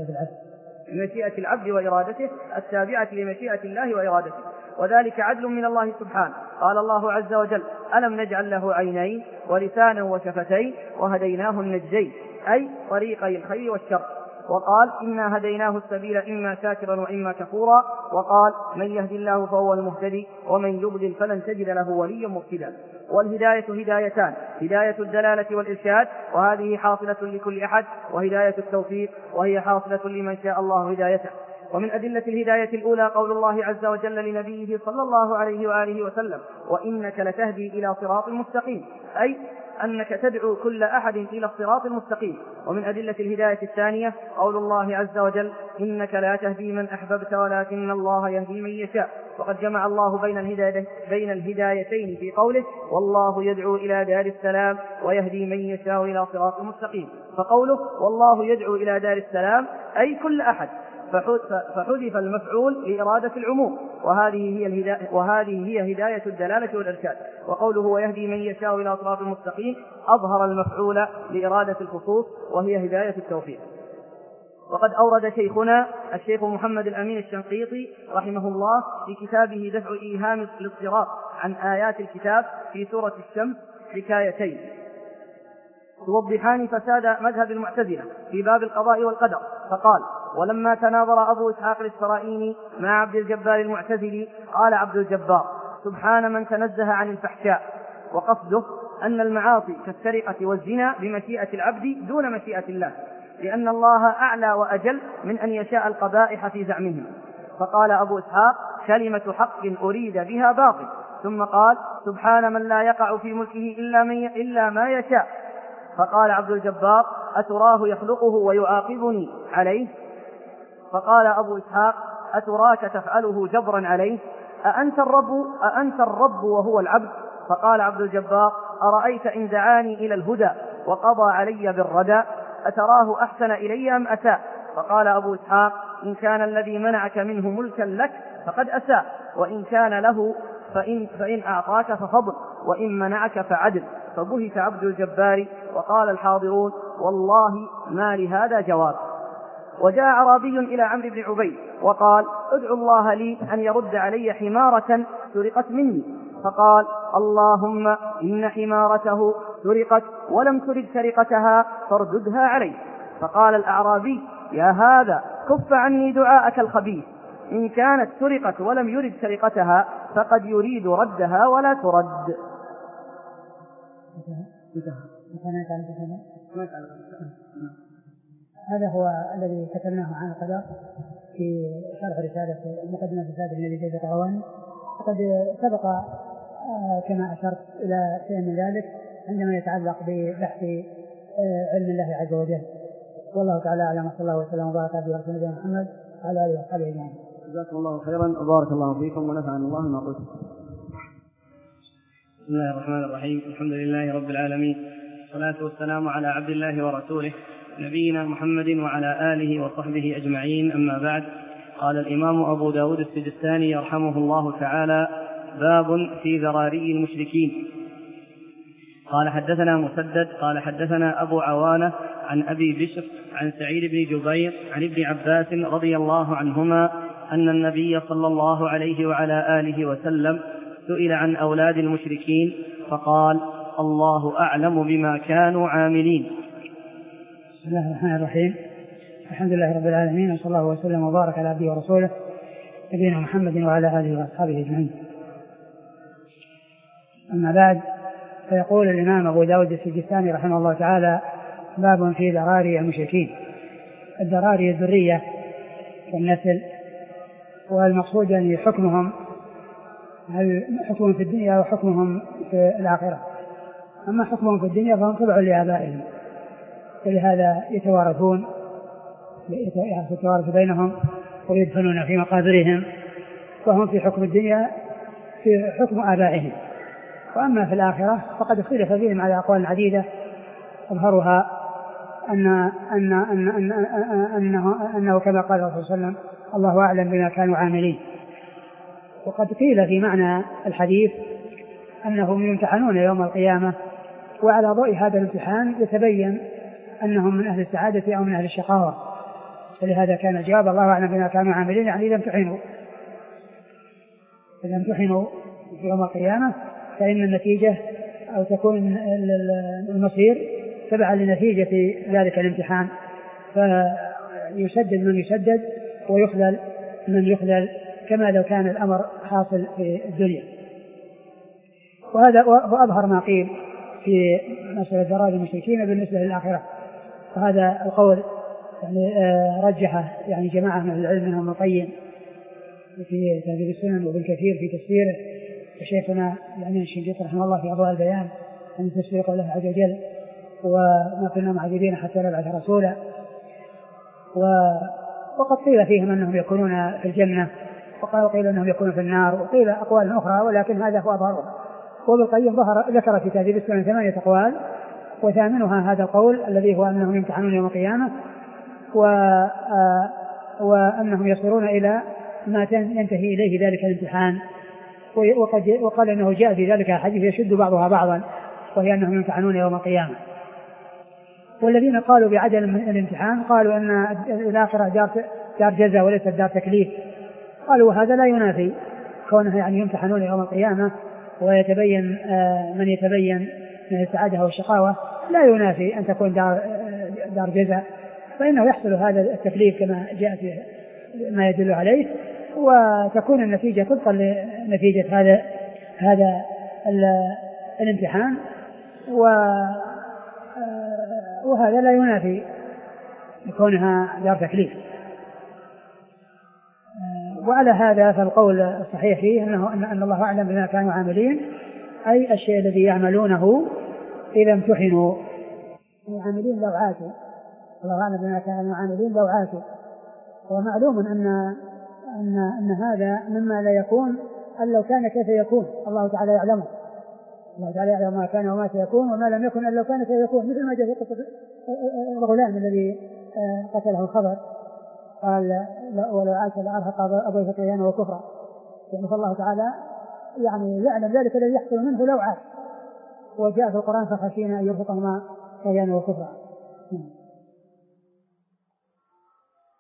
مشيئة العبد وإرادته التابعة لمشيئة الله وإرادته، وذلك عدل من الله سبحانه. قال الله عز وجل ألم نجعل له عينين ولسانا وشفتين وهديناه النجدين، أي طريقي الخير والشر. وقال إنا هديناه السبيل إما شاكرا وإما كفورا. وقال من يهدي الله فهو المهتدي ومن يضلل فلن تجد له وليا مرشدا. والهداية هدايتان، هداية الدلالة والإرشاد وهذه حاصلة لكل أحد، وهداية التوفيق وهي حاصلة لمن شاء الله هدايته. ومن أدلة الهداية الأولى قول الله عز وجل لنبيه صلى الله عليه وآله وسلم وإنك لتهدي إلى صراط مستقيم، أي أنك تدعو كل أحد إلى الصراط المستقيم. ومن أدلة الهداية الثانية قول الله عز وجل إنك لا تهدي من أحببت ولكن الله يهدي من يشاء. وقد جمع الله بين الهداية بين الهدايتين في قوله والله يدعو إلى دار السلام ويهدي من يشاء إلى صراط مستقيم. فقوله والله يدعو إلى دار السلام أي كل أحد، فحذف المفعول لإرادة العموم، وهذه هي الهداية وهذه هي هداية الدلالة والإرشاد. وقوله ويهدي من يشاء إلى صراط مستقيم أظهر المفعول لإرادة الخصوص وهي هداية التوفيق. وقد أورد شيخنا الشيخ محمد الأمين الشنقيطي رحمه الله في كتابه دفع إيهام الاضطراب عن آيات الكتاب في سورة الشمس حكايتين توضحان فساد مذهب المعتزلة في باب القضاء والقدر. فقال ولما تناظر أبو إسحاق الإسفرائيني مع عبد الجبار المعتزلي قال عبد الجبار سبحان من تنزه عن الفحشاء، وقصده أن المعاصي كالسرقة والزنا بمشيئة العبد دون مشيئة الله، لأن الله أعلى وأجل من أن يشاء القبائح في زعمهم. فقال أبو إسحاق كلمة حق أريد بها باطل، ثم قال سبحان من لا يقع في ملكه إلا, من ي... إلا ما يشاء. فقال عبد الجبار أتراه يخلقه ويعاقبني عليه؟ فقال أبو إسحاق أتراك تفعله جبرا عليه؟ أأنت الرب, أأنت الرب وهو العبد؟ فقال عبد الجبار أرأيت إن دعاني إلى الهدى وقضى علي بالردى أتراه أحسن إلي أم أساء؟ فقال أبو إسحاق إن كان الذي منعك منه ملكا لك فقد أساء، وإن كان له فإن, فإن أعطاك ففضل، وإن منعك فعدل. فبهت عبد الجبار وقال الحاضرون والله ما لهذا جواب. وجاء أعرابي إلى عمرو بن عبيد وقال ادعو الله لي أن يرد علي حمارة سرقت مني، فقال اللهم إن حمارته سرقت ولم ترد سرقتها فارددها علي. فقال الأعرابي يا هذا كف عني دعاءك الخبيث، إن كانت سرقت ولم يرد سرقتها فقد يريد ردها ولا ترد. هذا هو الذي كتبناه عن القدر في شرح رسالة مقدمة رسالة النبي جيد القرواني، وقد سبق كما أشرت إلى شيء من ذلك عندما يتعلق ببحث علم الله عز وجل. والله تعالى أعلم، صلى الله وسلم وبارك على رسول محمد وعلى آله وصحبه أجمعين. جزاكم الله خيرا وبارك الله فيكم ونفعنا الله ما قلت. بسم الله الرحمن الرحيم، الحمد لله رب العالمين، والصلاة والسلام على عبد الله ورسوله نبينا محمد وعلى آله وصحبه أجمعين، أما بعد. قال الإمام أبو داود السجستاني يرحمه الله تعالى: باب في ذراري المشركين. قال حدثنا مسدد قال حدثنا أبو عوانة عن أبي بشر عن سعيد بن جبير عن ابن عباس رضي الله عنهما أن النبي صلى الله عليه وعلى آله وسلم سئل عن أولاد المشركين فقال: الله أعلم بما كانوا عاملين. بسم الله الرحمن الرحيم، الحمد لله رب العالمين، وصلى الله وسلم وبارك على عبده ورسوله نبينا محمد وعلى آله وأصحابه أجمعين. أما بعد، فيقول الإمام أبو داود السجستاني رحمه الله تعالى: باب في ذراري المشركين. الذراري الذرية والنسل، والمقصود يعني حكمهم، هل حكمهم في الدنيا وحكمهم في الآخرة. أما حكمهم في الدنيا فهم تبع لآبائهم، ولهذا يتوارثون يتوارث بينهم ويدفنون في مقابرهم، وهم في حكم الدنيا في حكم آبائهم. وأما في الآخرة فقد اختلف فيهم على أقوال عديدة، أظهرها أن أن أن أن أنه, أنه كما قال الرسول صلى الله عليه وسلم: الله أعلم بما كانوا عاملين. وقد قيل في معنى الحديث أنهم يمتحنون يوم القيامة، وعلى ضوء هذا الامتحان يتبين أنهم من أهل السعادة أو من أهل الشقاوة. ولهذا كان الجواب: الله أعلم بما كانوا عاملين، يعني إذا امتحنوا إذا امتحنوا في يوم القيامة فإن النتيجة أو تكون المصير تبعا لنتيجة ذلك الامتحان، فيسدد من يسدد ويخذل من يخذل، كما لو كان الأمر حاصل في الدنيا. وهذا وأظهر ما قيل في مسألة ذراري المشركين بالنسبة للآخرة. وهذا القول يعني رجحه يعني جماعة من العلم منهم ابن القيم في تهذيب السنن، وابن كثير في تفسيره، وشيخنا يعني الشنقيطي رحمه الله في أضواء البيان عن تفسير قوله عز وجل: وما كنا معذبين حتى نبعث رسولا. وقد قيل فيهم أنهم يكونون في الجنة، وقال قيل أنهم يكونون في النار، وقيل أقوال أخرى، ولكن هذا هو أظهرها. وابن القيم ظهر ذكر في تهذيب السنن ثمانية أقوال، وثامنها هذا القول الذي هو أنهم يمتحنون يوم القيامة، و وأنهم يصيرون إلى ما ينتهي إليه ذلك الامتحان. وقد وقال أنه جاء في ذلك حديث يشد بعضها بعضا، وهي أنهم يمتحنون يوم القيامة. والذين قالوا بعدم الامتحان قالوا أن الآخرة دار, دار جزاء وليست دار تكليف. قالوا هذا لا ينافي كونه يعني يمتحنون يوم القيامة ويتبين من يتبين من السعادة والشقاوة، لا ينافي أن تكون دار, دار جزاء، فإنه يحصل هذا التكليف كما جاء في ما يدل عليه، وتكون النتيجة طبقا لنتيجة هذا هذا الامتحان، وهذا لا ينافي كونها دار تكليف. وعلى هذا فالقول الصحيح فيه أنه أن الله أعلم بما كانوا عاملين، أي الشيء الذي يعملونه إذا امتحنوا. العاملين لو عاشوا، الله أعلم بما كانوا عاملين لو عاشوا. ومعلوم أن أن أن هذا مما لا يكون أن لو كان كيف يكون، الله تعالى يعلمه. الله تعالى يعلم ما كان وما سيكون، وما لم يكن أن لو كان كيف يكون، مثل ما جاء في قصة الغلام الذي قتله الخضر، قال ولو عاش لأرهق أبويه طغيانا وكفرا. يعني فالله تعالى يعني يعلم ذلك الذي يحصل منه لو عاش. وجاء في القرآن: فخشينا أن يرهقهما طغيانا وكفرا.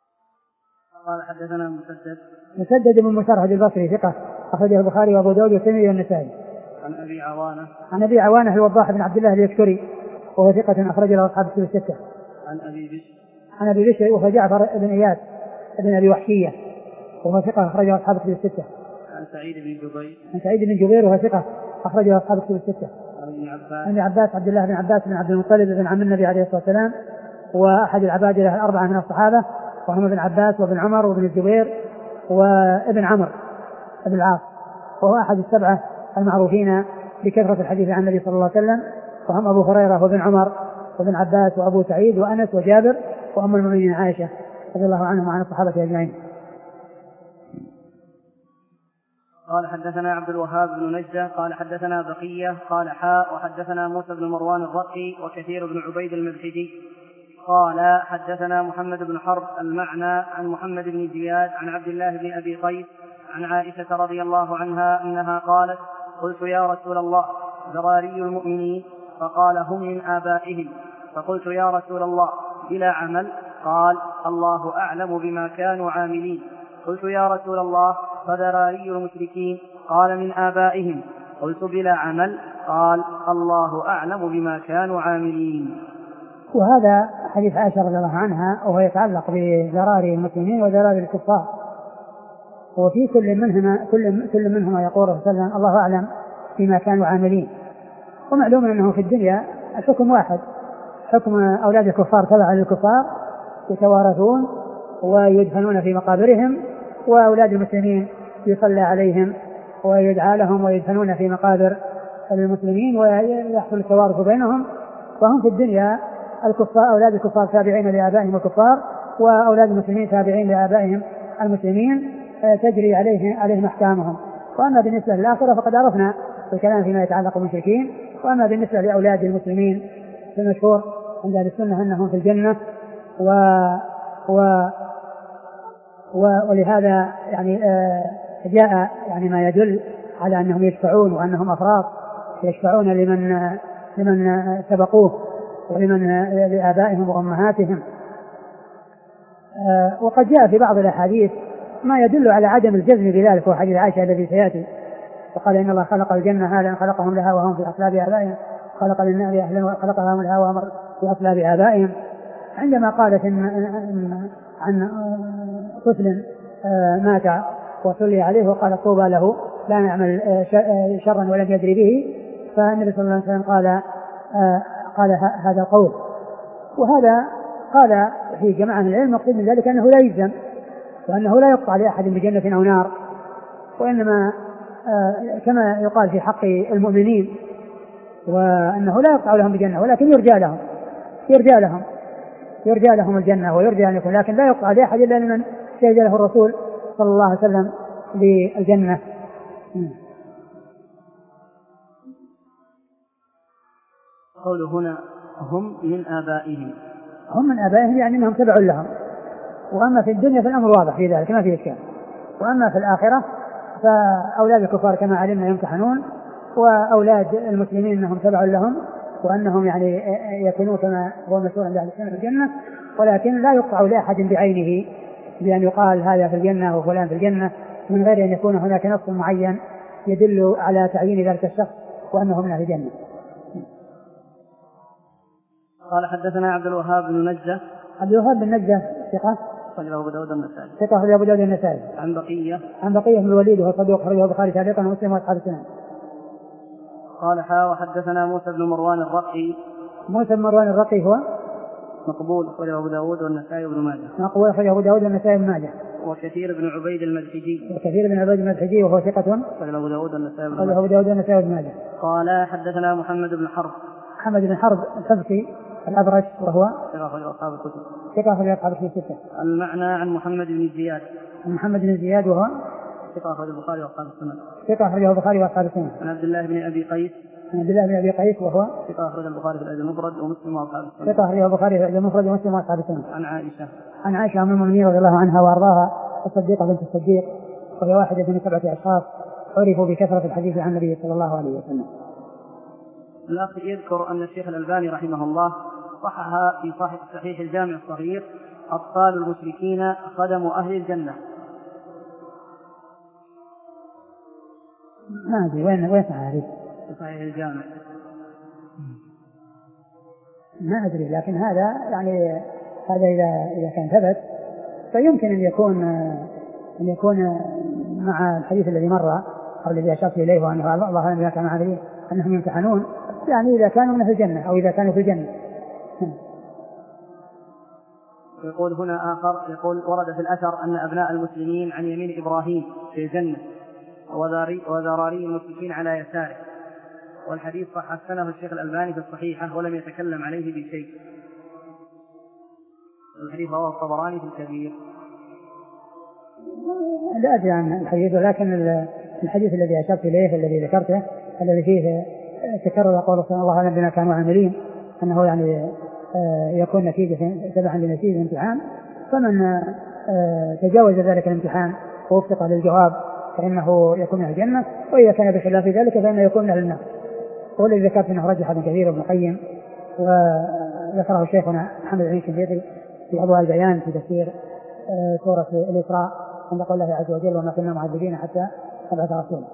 قال حدثنا مسدد مسدد بن مسرهد البصري ثقة أخرجه البخاري وأبو داود والترمذي والنسائي. عن أبي عوانة عن أبي عوانة الوضاح بن عبد الله اليكتري وهو ثقة أخرج له أصحاب الكتب الستة. عن أبي بشر عن أبي بشر وهو جعفر بن إياس بن أبي وحشية وهو ثقة أخرجه أصحاب الكتب الستة. عن سعيد بن جبير عن سعيد بن جبير وهو ثقة أخرجه أصحاب الكتب الستة. عن ابن عباس عن عباس عبد الله بن عباس بن عبد المطلب بن عم النبي عليه الصلاة والسلام وأحد العبادلة الأربعة من الصحابة وهم ابن عباس وابن عمر وابن الزبير وابن عمرو بن العاص وهو أحد السبعة المعروفين بكثرة الحديث عن النبي صلى الله عليه وسلم وهم أبو هريرة وابن عمر وابن عباس وأبو سعيد وأنس وجابر وأم المؤمنين عائشة رضي الله عنهم وعن الصحابة أجمعين. قال حدثنا عبد الوهاب بن نجدة قال حدثنا بقية قال حاء وحدثنا موسى بن مروان الرقي وكثير بن عبيد المبحثي قال حدثنا محمد بن حرب المعنى عن محمد بن زياد عن عبد الله بن أبي قيس عن عائشة رضي الله عنها أنها قالت قلت يا رسول الله ذراري المؤمنين فقال هم من آبائهم فقلت يا رسول الله بلا عمل قال الله أعلم بما كانوا عاملين قلت يا رسول الله فذراري المشركين قال من آبائهم قلت بلا عمل قال الله أعلم بما كانوا عاملين. وهذا حديث عائشة رضي الله عنها وهو يتعلق بذراري المسلمين وذراري الكفار وفي كل منهما كل, كل منهما يقول رسول الله الله أعلم بما كانوا عاملين. ومعلوم أنه في الدنيا الحكم واحد حكم أولاد الكفار تبع للكفار يتوارثون ويدفنون في مقابرهم وأولاد المسلمين يصلى عليهم ويدعى لهم ويدفنون في مقابر المسلمين ويحصل التوارث بينهم. وهم في الدنيا الكفار أولاد الكفار تابعين لآبائهم الكفار وأولاد المسلمين تابعين لآبائهم المسلمين تجري عليهم عليهم أحكامهم. وأما بالنسبة للآخرة فقد عرفنا الكلام فيما يتعلق بالمشركين. وأما بالنسبة لأولاد المسلمين فالمشهور عند أهل السنة أنهم في الجنة و, و ولهذا يعني جاء يعني ما يدل على أنهم يشفعون وأنهم أفراط يشفعون لمن لمن سبقوه ولمن لآبائهم وأمهاتهم. وقد جاء في بعض الأحاديث ما يدل على عدم الجزم بذلك وحديث عائشة الذي سيأتي وقال إن الله خلق الجنة هذا خلقهم لها وهم في أصلاب آبائهم خلق للنار أهلا وخلقهم لها وهم في أصلاب آبائهم. عندما قالت إن إن عن طفل مات وصلي عليه وقال طوبى له لا نعمل شرا ولم يدري به فالنبي صلى الله عليه وسلم قال قال هذا القول. وهذا قال في جماعة من العلم مقصود من ذلك أنه لا يلزم وأنه لا يقطع لأحد بجنة أو نار وإنما كما يقال في حق المؤمنين وأنه لا يقطع لهم بجنة ولكن يرجى لهم يرجى لهم يرجى لهم الجنة ويرجى أن يكون لكن لا يقطع لأحد إلا لمن شهد له الرسول صلى الله عليه وسلم بالجنة. قوله هنا هم من آبائهم هم من آبائهم يعني أنهم تبع لهم. وأما في الدنيا فالأمر واضح في ذلك ما فيه إشكال. وأما في الآخرة فأولاد الكفار كما علمنا يمتحنون وأولاد المسلمين أنهم تبع لهم وأنهم يعني يكونون كما هو مشهور عند أهل السنة في الجنة ولكن لا يقطع لأحد بعينه بأن يقال هذا في الجنة وفلان في الجنة من غير أن يكون هناك نص معين يدل على تعيين ذلك الشخص وأنه من أهل الجنة. قال حدثنا عبد الوهاب بن نجدة عبد الوهاب بن نجدة ثقة أخرجه أبو داود النسائي ثقة أخرجه أبو داود النسائي. عن بقية عن بقية بن الوليد وهو صدوق أخرجه البخاري تعليقا ومسلم وأصحاب السنن. قال حا وحدثنا موسى بن مروان الرقي موسى بن مروان الرقي هو مقبول أخرجه أبو داود والنسائي وابن ماجه مقبول أخرجه أبو داود والنسائي وابن ماجه. وكثير بن عبيد المدحجي وكثير بن عبيد المدحجي وهو ثقة أخرجه أبو داود والنسائي وابن ماجه. أبو داود والنسائي وابن ماجه. قال حدثنا محمد بن حرب محمد بن حرب الحبشي الأبرش وهو ثقة أخرجه أصحاب الكتب ثقة أخرجه أصحاب الكتب الستة. المعنى عن محمد بن زياد محمد بن زياد وهو ثقة أخرجه البخاري وأصحاب السنن ثقة أخرجه البخاري وأصحاب السنن. عن عبد الله بن أبي قيس عن عبد الله بن أبي قيس وهو ثقة أخرجه البخاري في الأدب المفرد ومسلم وأصحاب السنن. ثقة أخرجه البخاري في الأدب المفرد ومسلم وأصحاب السنن. عن عائشة عن عائشة أم المؤمنين رضي الله عنها وأرضاها الصديقة بنت الصديق وهي واحدة من سبعة أشخاص عرفوا بكثرة الحديث عن النبي صلى الله عليه وسلم. الأخ يذكر أن الشيخ الألباني رحمه الله صحها في صحيح الجامع الصغير أطفال المشركين خدم أهل الجنة. ما أدري وين وين هذه صحيح الجامع. ما أدري، لكن هذا يعني هذا إذا إذا كان ثبت فيمكن أن يكون أن يكون مع الحديث الذي مر أو الذي أشرت إليه، وأنه الله أعلم كان عليه أنهم يمتحنون، يعني إذا كانوا من في الجنة أو إذا كانوا في الجنة. يقول هنا آخر، يقول ورد في الأثر أن أبناء المسلمين عن يمين إبراهيم في الجنة وذراري المشركين على يساره، والحديث صح حسنه الشيخ الألباني في الصحيحة ولم يتكلم عليه بشيء. الحديث رواه الطبراني في الكبير. لا أدري عن الحديث، ولكن الحديث الذي أشرت إليه الذي ذكرته الذي فيه تكرر قول صلى الله عليه وسلم بما كانوا عاملين، أنه يعني يكون نتيجة تبعا لنتيجة الامتحان، فمن تجاوز ذلك الامتحان ووفق للجواب فإنه يكون من الجنة، وإذا كان بخلاف ذلك فإنه يكون من النار. والذي ذكرت أنه رجح ابن كثير وابن القيم، وذكره شيخنا محمد بن الشنقيطي في أضواء البيان في تفسير سورة الإسراء عند قول الله عز وجل وما كنا معذبين حتى نبعث رسولا.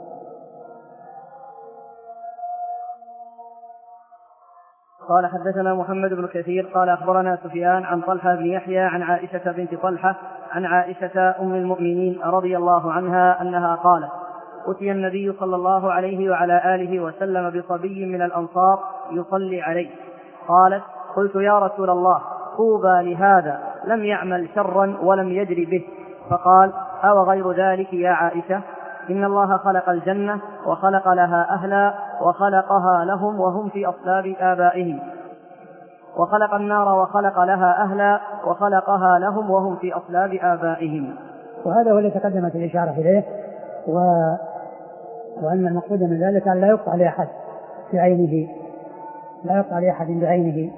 قال حدثنا محمد بن كثير قال أخبرنا سفيان عن طلحة بن يحيى عن عائشة بنت طلحة عن عائشة أم المؤمنين رضي الله عنها أنها قالت: أتي النبي صلى الله عليه وعلى آله وسلم بصبي من الأنصار يصلي عليه، قالت: قلت يا رسول الله طوبى لهذا لم يعمل شرا ولم يدر به، فقال: أو غير ذلك يا عائشة، إن الله خلق الجنة وخلق لها أهلا وخلقها لهم وهم في أصلاب آبائهم، وخلق النار وخلق لها أهلا وخلقها لهم وهم في أصلاب آبائهم. وهذا هو الذي تقدمت الإشارة إليه، و... وأن المقصود من ذلك أن لا يقطع لأحد بعينه، لا يقطع لأحد بعينه.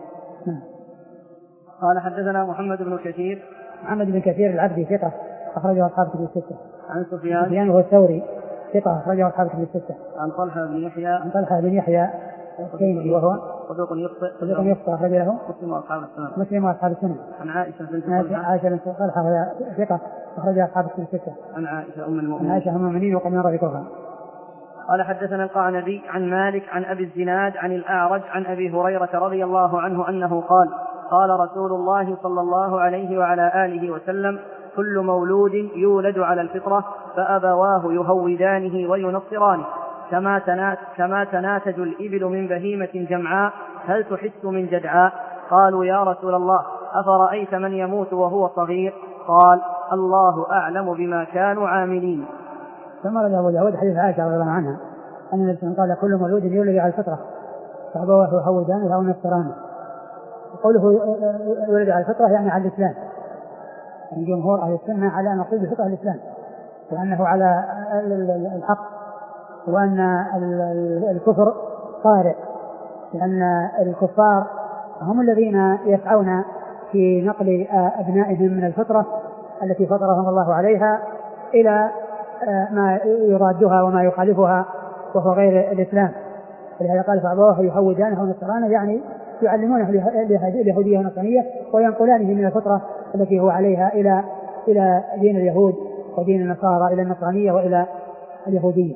قال حدثنا محمد بن كثير محمد بن كثير العبدي ثقة أخرجه أصحاب كتب الستة. عن سفيان سفيان هو الثوري ثقة أخرجه أصحاب كتب الستة. عن طلحة بن يحيى عن طلحة بن يحيى الكيني وهو صدوق يخطئ صدوق يخطئ أخرج له مسلم وأصحاب السنة. مسلم وأصحاب السنة. عن عائشة بنت طلحة عائشة بنت طلحة ثقة أخرجها أصحاب كتب الستة. عن عائشة أم المؤمنين عن عائشة أم المؤمنين وقد مر ذكرها. قال حدثنا القعنبي عن مالك عن أبي الزناد عن الأعرج عن أبي هريرة رضي الله عنه أنه قال: قال رسول الله صلى الله عليه وعلى آله وسلم: كل مولود يولد على الفطرة فأبواه يهودانه وينصرانه، كما تنات كما تناتج الإبل من بهيمة جمعاء هل تحس من جدعاء؟ قالوا يا رسول الله أفرأيت من يموت وهو صغير؟ قال: الله أعلم بما كانوا عاملين. ثم رد أبو داود حديث عائشة رضي الله عنها أن النبي صلى الله عليه وسلم قال: كل مولود يولد على الفطرة فأبواه يهودانه أو ينصرانه. قوله يولد على الفطرة يعني على الإسلام، يعني جمهور أهل السنة على نقيض الفطرة الإسلام، وأنه على الحق، وأن الكفر طارئ، لأن الكفار هم الذين يسعون في نقل أبنائهم من الفطرة التي فطرهم الله عليها إلى ما يرادها وما يخالفها وهو غير الإسلام. ولهذا قال: فأبواه يهودانه ونصرانه، يعني يعلمونه اليهودية والنصرانية وينقلانه من الفطرة التي هو عليها إلى إلى دين اليهود ودين النصارى، إلى النصرانية وإلى اليهودية.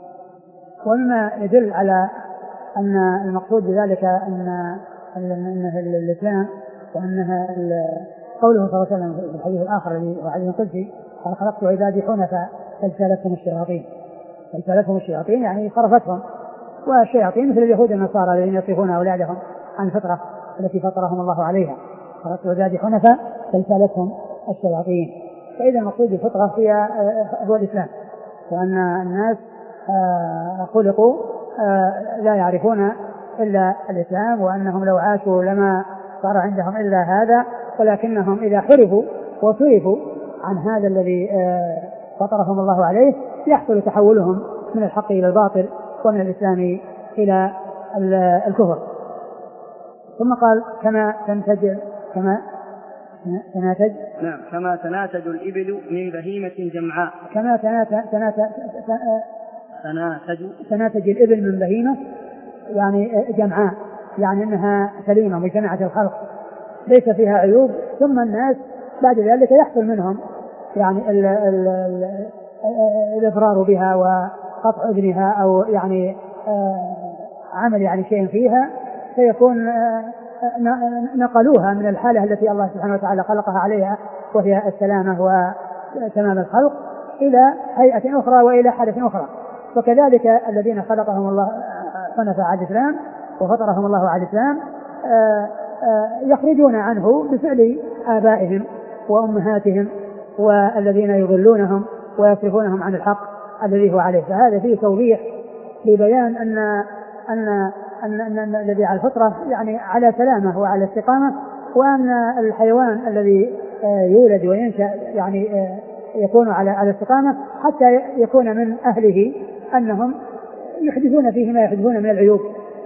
ومما يدل على أن المقصود بذلك أن الإسلام، وأنها قوله صلى الله عليه وسلم في الحديث الآخر الذي هو حديث قدسي: قال: خلقت عبادي حنفاء فاجتالتهم الشياطين. فاجتالتهم الشياطين يعني صرفتهم، والشياطين مثل اليهود والنصارى الذين يصرفون أولادهم عن الفطرة التي فطرهم الله عليها. خلقت عبادي حنفاء فاجتالتهم الشياطين. فإذا المقصود بالفطرة هي هو الإسلام، وأن الناس خلقوا لا يعرفون إلا الإسلام، وأنهم لو عاشوا لما صار عندهم إلا هذا، ولكنهم إذا حرفوا وصرفوا عن هذا الذي فطرهم الله عليه يحصل تحولهم من الحق إلى الباطل ومن الإسلام إلى الكفر. ثم قال: كما تنتج كما تناتج نعم كما تناتج الإبل من بهيمة جمعاء كما تناتج تناتج تناتج تناتج الإبل من بهيمة يعني جمعاء، يعني أنها سليمة مجتمعة الخلق، ليس فيها عيوب، ثم الناس بعد ذلك يحصل منهم يعني ال ال ال الإضرار بها وقطع أذنها أو يعني عمل يعني شيء فيها، فيكون نقلوها من الحالة التي الله سبحانه وتعالى خلقها عليها وهي السلامة وتمام الخلق إلى هيئة أخرى وإلى حالة أخرى. وكذلك الذين خلقهم الله حنفاء على الإسلام وفطرهم الله على الإسلام يخرجون عنه بفعل آبائهم وأمهاتهم والذين يضلونهم ويصرفونهم عن الحق الذي هو عليه. فهذا فيه توضيح لبيان أن أن أن, أن, أن الذي على الفطرة يعني على سلامة وعلى استقامة، وأن الحيوان الذي يولد وينشأ يعني يكون على على استقامة حتى يكون من أهله أنهم يحدثون فيه ما يحدثون من العيوب.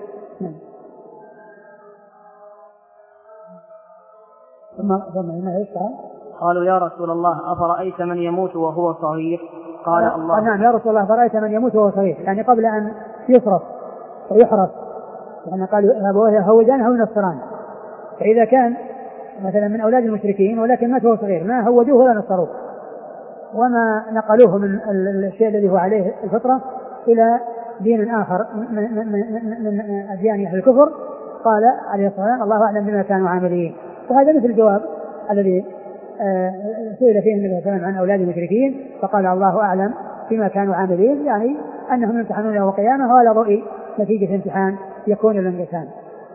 ثم ثم هنا ايش قال؟ قالوا يا رسول الله أفرأيت من يموت وهو صغير؟ قال الله نعم يا رسول الله فرأيت من يموت وهو صغير، يعني قبل أن يصرف ويحرف، يعني قالوا أبواه يهودانه أو ينصرانه. فإذا كان مثلا من أولاد المشركين ولكن مات وهو صغير ما هودوه ولا نصروه وما نقلوه من الشيء الذي هو عليه الفطرة إلى دين آخر من, من, من, من أديان أهل الكفر، قال عليه الصلاة والسلام الله أعلم بما كانوا عاملين. وهذا مثل الجواب الذي سئل فيه النبي صلى الله عليه وسلم عن أولاد المشركين فقال الله أعلم بما كانوا عاملين، يعني أنهم يمتحنون يوم القيامة ولا ضوء نتيجة امتحان يكون الانقسام.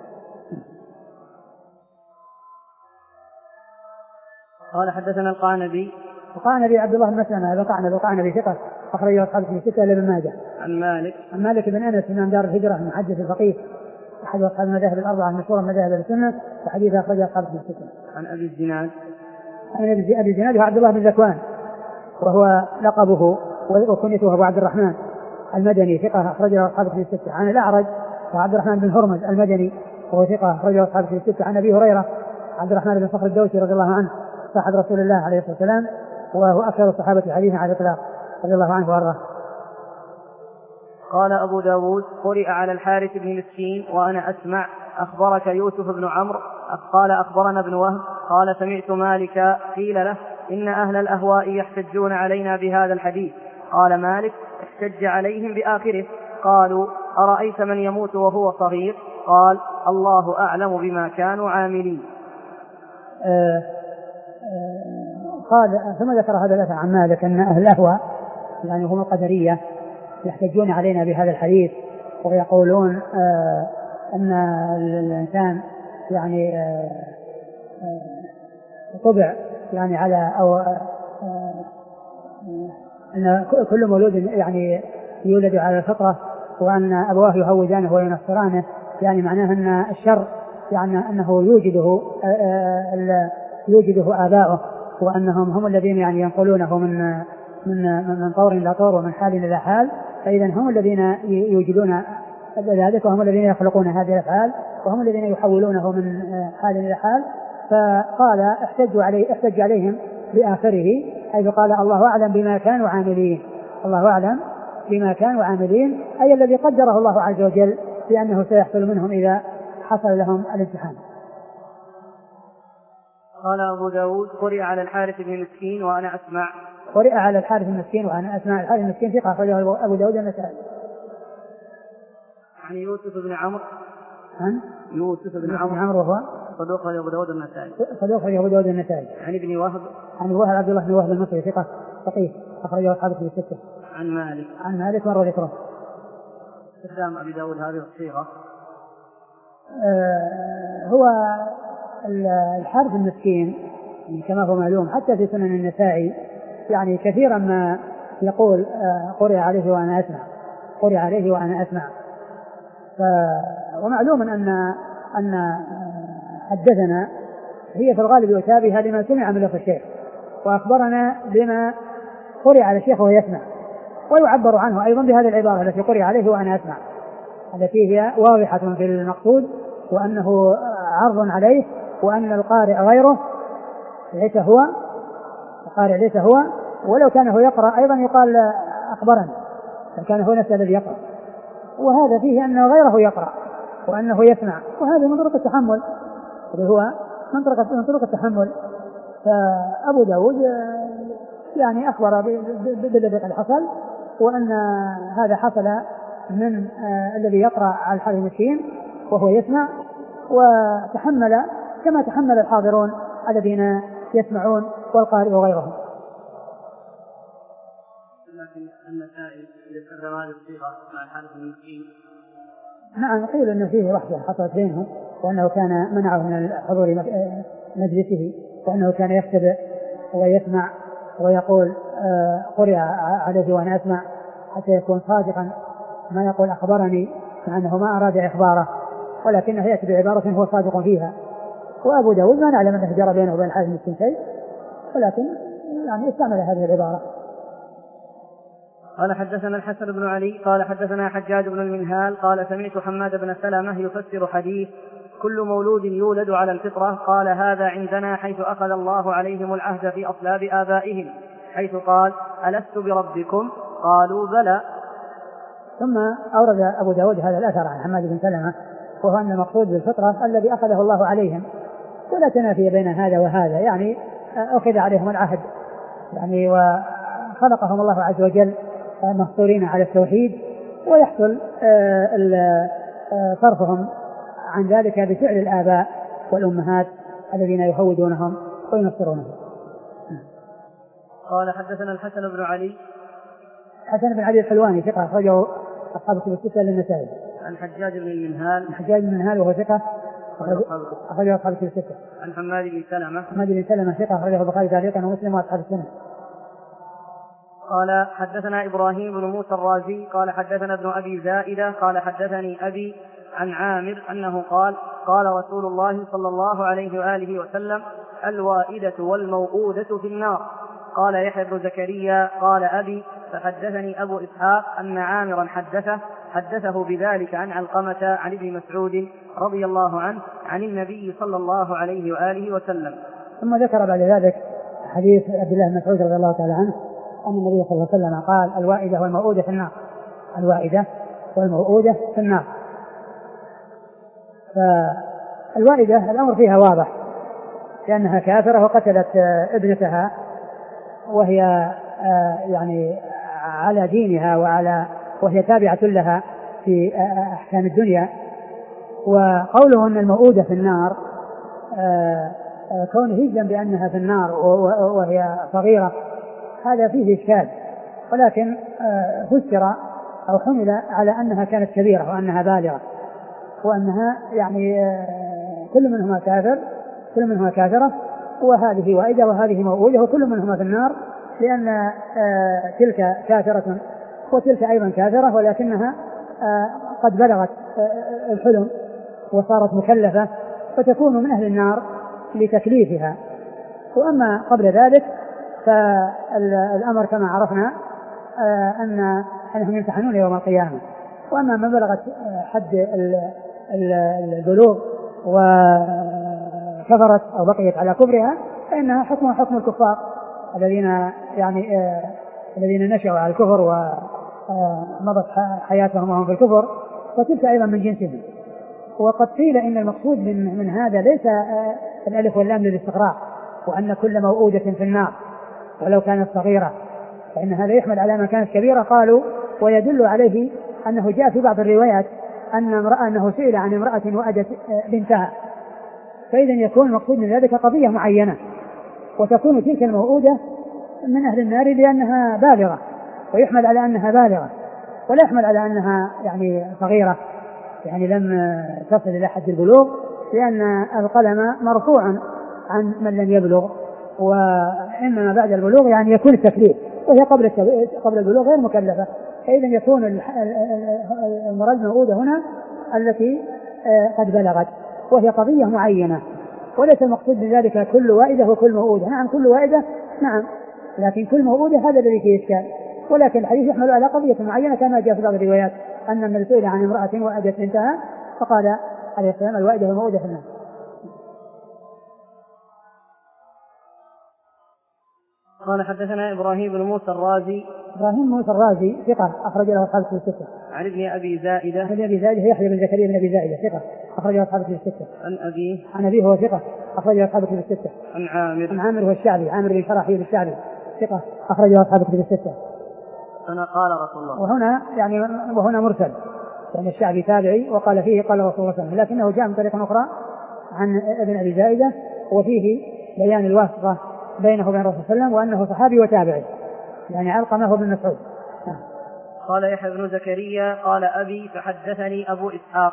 قال حدثنا القعنبي القعنبي عبد الله بن مسلمة هذا قعنبي القعنبي ثقة أخرجه أصحاب في ستة إلى ابن ماجه. عن مالك عن مالك بن أنس إمام دار الهجرة المحدث الفقيه أحد أصحاب المذاهب الأربعة المشهورة من مذاهب السنة وحديث أخرجه أصحاب في ستة. عن أبي الزناد عن أبي الزناد عبد الله بن ذكوان وهو لقبه وكنيته أبو عبد الرحمن المدني ثقة أخرجه أصحاب في ستة. عن الأعرج وعبد الرحمن بن هرمز المدني وهو ثقة أخرجه أصحاب في ستة. عن أبي هريرة عبد الرحمن بن صخر الدوسي رضي الله عنه صاحب رسول الله عليه الصلاة والسلام وهو أكثر الصحابة حديثا على الإطلاق رضي الله عنه وأرضاه. قال أبو داود قرئ على الحارث بن مسكين وأنا أسمع أخبرك يوسف بن عمرو قال أخبرنا ابن وهب قال سمعت مالك قيل له إن أهل الأهواء يحتجون علينا بهذا الحديث. قال مالك احتج عليهم بآخره. قالوا أرأيت من يموت وهو صغير؟ قال الله أعلم بما كانوا عاملين. آه آه قال ثم ذكر هذا الأثر عن مالك أن أهل الأهواء يعني هم القدرية يحتجون علينا بهذا الحديث ويقولون آه أن الإنسان يعني آه آه طبع يعني على أو آه آه أن كل مولود يعني يولد على الفطرة وأن أبواه يهودانه وينصرانه، يعني معناه أن الشر يعني أنه يوجده آه آه يوجده آباؤه وأنهم هم الذين يعني ينقلونه من من من طور إلى طور ومن حال إلى حال، فإذا هم الذين يوجدون ذلك وهم الذين يخلقون هذه الأفعال وهم الذين يحولونه من حال إلى حال. فقال احتجوا عليه احتج عليهم بآخره حيث قال الله أعلم بما كانوا عاملين. الله أعلم بما كانوا عاملين أي الذي قدره الله عز وجل بأنه سيحصل منهم إذا حصل لهم الامتحان. قال أبو داود قرئ على الحارث بن مسكين وأنا أسمع قرئ على الحارث المسكين وأنا أسمع. الحارث المسكين ثقة أخرجه أبو داود النسائي. عن يوسف بن عمرو عن يوسف بن عمرو عمرو وهو صدوق أبو داود النسائي. صدوق أبو داود النسائي. عن ابن وهب عن وهب عبد الله بن وهب المصري ثقة فقيه أخرجه أصحاب في الستة. عن مالك عن مالك مر ذكره. استخدام أبي داود هذه الصيغة آه هو الحارث المسكين كما هو معلوم حتى في سنن النسائي يعني كثيرا ما يقول آه قرئ عليه وأنا أسمع قرئ عليه وأنا أسمع. ومعلوم أن أن حدثنا هي في الغالب يتابعها لما سمع من لفظ الشيخ وأخبرنا بما قرئ على الشيخ وهو يسمع، ويعبر عنه أيضا بهذه العبارة التي قرئ عليه وأنا أسمع التي هي واضحة في المقصود وأنه عرض عليه وأن القارئ غيره ليس هو القارئ ليس هو، ولو كان هو يقرأ أيضا يقال أخبرنا كان هو نفسه الذي يقرأ، وهذا فيه أن غيره يقرأ وأنه يسمع، وهذا من طرق التحمل اللي هو من طرق من طرق التحمل. فأبو داود يعني أخبر بالذي قد حصل، وأن هذا حصل من الذي يقرأ على الحال المسكين وهو يسمع، وتحمل كما تحمل الحاضرون الذين يسمعون والقارئ وغيرهم. لكن النسائي يستخدم هذه الصيغة مع الحالة المسكين. نعم، قيل أنه فيه وحدة حصلت بينهم، وأنه كان منعه من حضور مجلسه، وأنه كان يكتب ويسمع ويقول قرئ عليه وأنا أسمع، حتى يكون صادقا ما يقول أخبرني، مع أنه ما أراد إخباره، ولكنه يأتي بعبارة هو صادق فيها. وأبو داود ما نعلم أنه جرى بينه وبين الحارث المسكين شيء، ولكن يعني استعمل هذه العبارة. قال حدثنا الحسن بن علي قال حدثنا حجاج بن المنهال قال سمعت حماد بن سلمة يفسر حديث كل مولود يولد على الفطرة، قال هذا عندنا حيث أخذ الله عليهم العهد في أصلاب آبائهم، حيث قال ألست بربكم قالوا بلى. ثم أورد أبو داود هذا الأثر عن حماد بن سلمة، وهو أن المقصود بالفطرة الذي أخذه الله عليهم، ولا تنافي بين هذا وهذا، يعني أخذ عليهم العهد يعني وخلقهم الله عز وجل مفطورين على التوحيد، ويحصل صرفهم عن ذلك بفعل الآباء والأمهات الذين يهودونهم وينصرونهم. قال حدثنا الحسن بن علي حسن بن علي الحلواني ثقة أخرجه أصحاب الكتب الستة للنسائي. عن حجاج بن المنهال حجاج بن المنهال وهو ثقة أخرجه أصحاب الكتب الستة. عن حماد بن سلمة حماد بن سلمة ثقة أخرجه البخاري تعليقا ومسلم وأصحاب السنة. قال حدثنا إبراهيم بن موسى الرازي قال حدثنا ابن أبي زائدة قال حدثني أبي عن عامر أنه قال قال رسول الله صلى الله عليه وآله وسلم الوائدة والموؤودة في النار. قال يحيى بن زكريا قال أبي فحدثني أبو إسحاق أن عامرا حدثه حدثه بذلك عن علقمة عن ابن مسعود رضي الله عنه عن النبي صلى الله عليه وآله وسلم. ثم ذكر بعد ذلك حديث عبد الله بن مسعود رضي الله تعالى عنه أن النبي صلى الله عليه وسلم قال الوائدة والموؤودة في النار. الوائدة والموؤودة في النار. فالوائدة الأمر فيها واضح، لأنها كافرة وقتلت ابنتها وهي يعني على دينها وعلى وهي تابعة لها في أحكام الدنيا. وقوله أن الموؤودة في النار كونه يجزم بأنها في النار وهي صغيرة هذا فيه إشكال، ولكن فسر أو حمل على أنها كانت كبيرة وأنها بالغة، وأنها يعني كل منهما كافر كل منهما كافرة، وهذه وائدة وهذه موؤودة وكل منهما في النار، لأن تلك كافرة وتلك أيضا كافرة، ولكنها قد بلغت الحلم وصارت مكلفة فتكون من أهل النار لتكليفها. وأما قبل ذلك فالأمر كما عرفنا أن أنهم يمتحنون يوم القيامة. وأما من بلغت حد البلوغ وكفرت أو بقيت على كفرها فإنها حكمها حكم الكفار الذين يعني آه الذين نشأوا على الكفر ومضت حياتهم وهم في الكفر، وتلك أيضا من جنسهم. وقد قيل إن المقصود من, من هذا ليس آه الألف واللام للاستغراق، وأن كل موؤودة في النار ولو كانت صغيرة، فإن هذا يحمل على ما كانت كبيرة. قالوا ويدل عليه أنه جاء في بعض الروايات أن امرأة أنه سئل عن امرأة وأدت بنتها، فإذا يكون المقصود من ذلك قضية معينة، وتكون تلك الموؤودة من أهل النار لأنها بالغة، ويحمل على أنها بالغة ولا يحمل على أنها يعني صغيرة يعني لم تصل إلى حد البلوغ، لأن القلم مرفوع عن من لم يبلغ، وإنما بعد البلوغ يعني يكون التكليف، وهي قبل قبل البلوغ غير مكلفة. فإذا يكون المراد موؤودة هنا التي قد بلغت، وهي قضية معينة، وليس المقصود بذلك كل وائدة وكل موؤودة. نعم كل وائدة نعم، لكن كل موؤودة هذا الذي فيه إشكال. ولكن الحديث يحمل على قضية معينة كما جاء في بعض الروايات أن من سئل عن امرأة وأدت بنتها فقال عليه السلام الوائدة والموؤودة في النار. قال حدثنا إبراهيم بن موسى الرازي إبراهيم موسى الرازي ثقة أخرج له أصحاب الكتب الستة. عن ابن أبي زائدة. عن أبي زائدة يحيى بن زكريا بن أبي زائدة ثقة أخرج له أصحاب الكتب الستة. عن أبيه. عن أبيه هو ثقة أخرج له أصحاب الكتب الستة. عن عامر. عن عامر هو الشعبي عامر بن شرحيل الشعبي ثقة أخرج له أصحاب الكتب الستة. أنا قال رسول الله. وهنا يعني وهنا مرسل يعني الشعبي تابعي وقال فيه قال رسول الله صلى الله عليه وسلم، لكنه جاء من طريق أخرى عن ابن أبي زائدة وفيه بيان الواسطة بينه وبين الرسول صلى الله عليه وسلم وأنه صحابي وتابعي يعني علقمه بن مسعود. قال يحيى بن زكريا قال أبي فحدثني أبو إسحاق.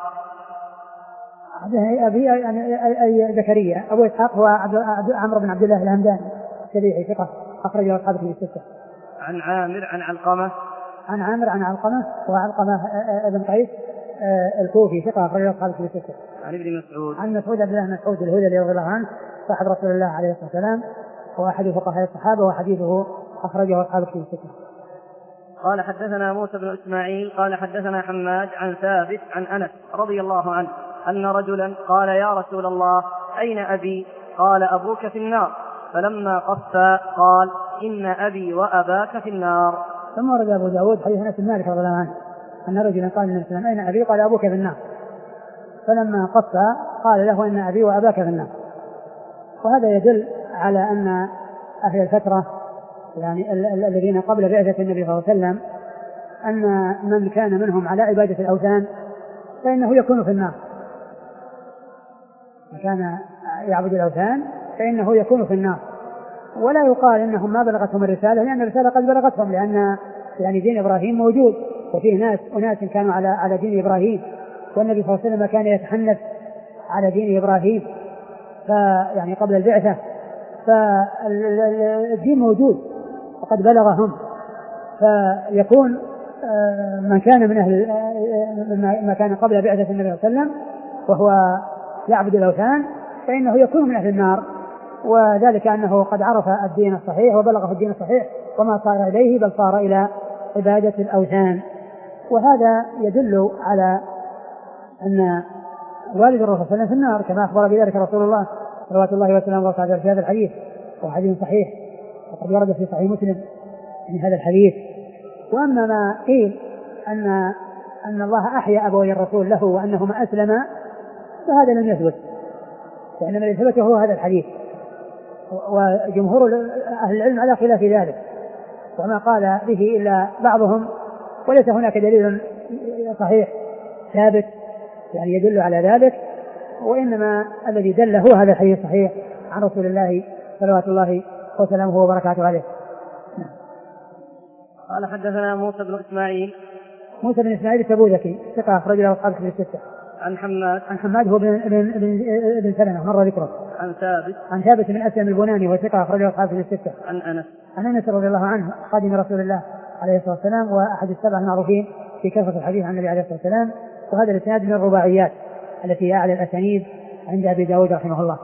أبي يعني أي زكريا أبو إسحاق هو عمرو بن عبد الله الهمداني السبيعي ثقة أخرجه أصحاب الكتب الستة. عن عامر عن علقمة. عن عامر عن علقمة وعلقمة ابن قيس الكوفي ثقة أخرجه أصحاب الكتب الستة. عن ابن مسعود. عن مسعود عبد الله مسعود الهذلي رضي الله عنه صاحب رسول الله عليه الصلاة والسلام وأحد فقهاء الصحابة وحديثه أخرجه أصحاب الكتب الستة. قال حدثنا موسى بن إسماعيل قال حدثنا حماد عن ثابت عن أنس رضي الله عنه أن رجلا قال يا رسول الله أين أبي؟ قال أبوك في النار. فلما قص قال إن أبي وأباك في النار. ثم ورد أبو داود حديث أنس بن مالك رضي الله عنه أن رجلا قال النبي صلى الله عليه وسلم أين أبي؟ قال أبوك في النار. فلما قص قال له إن أبي وأباك في النار. وهذا يدل على أن أهل الفترة يعني الذين قبل بعثة النبي صلى الله عليه وسلم أن من كان منهم على عبادة الأوثان فإنه يكون في النار. من كان يعبد الأوثان فإنه يكون في النار. ولا يقال إنهم ما بلغتهم الرسالة لأن الرسالة قد بلغتهم لأن يعني دين إبراهيم موجود وفيه ناس أناس كانوا على على دين إبراهيم والنبي صلى الله عليه وسلم كان يتحنث على دين إبراهيم فيعني قبل البعثة فالدين موجود وقد بلغهم فيكون من كان من أهل ما كان قبل بعثة النبي صلى الله عليه وسلم وهو يعبد الأوثان فإنه يكون من أهل النار وذلك أنه قد عرف الدين الصحيح وبلغه الدين الصحيح وما صار إليه بل صار إلى عبادة الأوثان. وهذا يدل على أن والد الرسول صلى الله عليه وسلم في النار كما أخبر بذلك رسول الله صلوات الله وسلامه عليه في هذا الحديث وحديث صحيح وقد ورد في صحيح مسلم من هذا الحديث. وأما ما قيل أن أن الله أحيا أبوي الرسول له وأنهما أسلما فهذا لم يثبت لأن الذي ثبت هو هذا الحديث وجمهور أهل العلم على خلاف ذلك وما قال به إلا بعضهم وليس هناك دليل صحيح ثابت يعني يدل على ذلك وإنما الذي دل هو هذا الحديث الصحيح عن رسول الله صلوات الله وسلامه وبركاته عليه. قال حدثنا موسى بن إسماعيل. موسى بن إسماعيل التبوذكي ثقة أخرج له أصحاب الكتب الستة. عن حماد. عن حماد هو بن بن بن, بن سلمة مر ذكره. عن ثابت. عن ثابت بن أسلم البناني وثقة أخرج له أصحاب الكتب الستة. عن أنس. عن أنس رضي الله عنه خادم رسول الله عليه الصلاة والسلام وأحد السبع المعروفين في كثرة الحديث عن النبي عليه الصلاة والسلام وهذا الإسناد من الرباعيات التي أعلى الأسانيد عند أبي داود رحمه الله.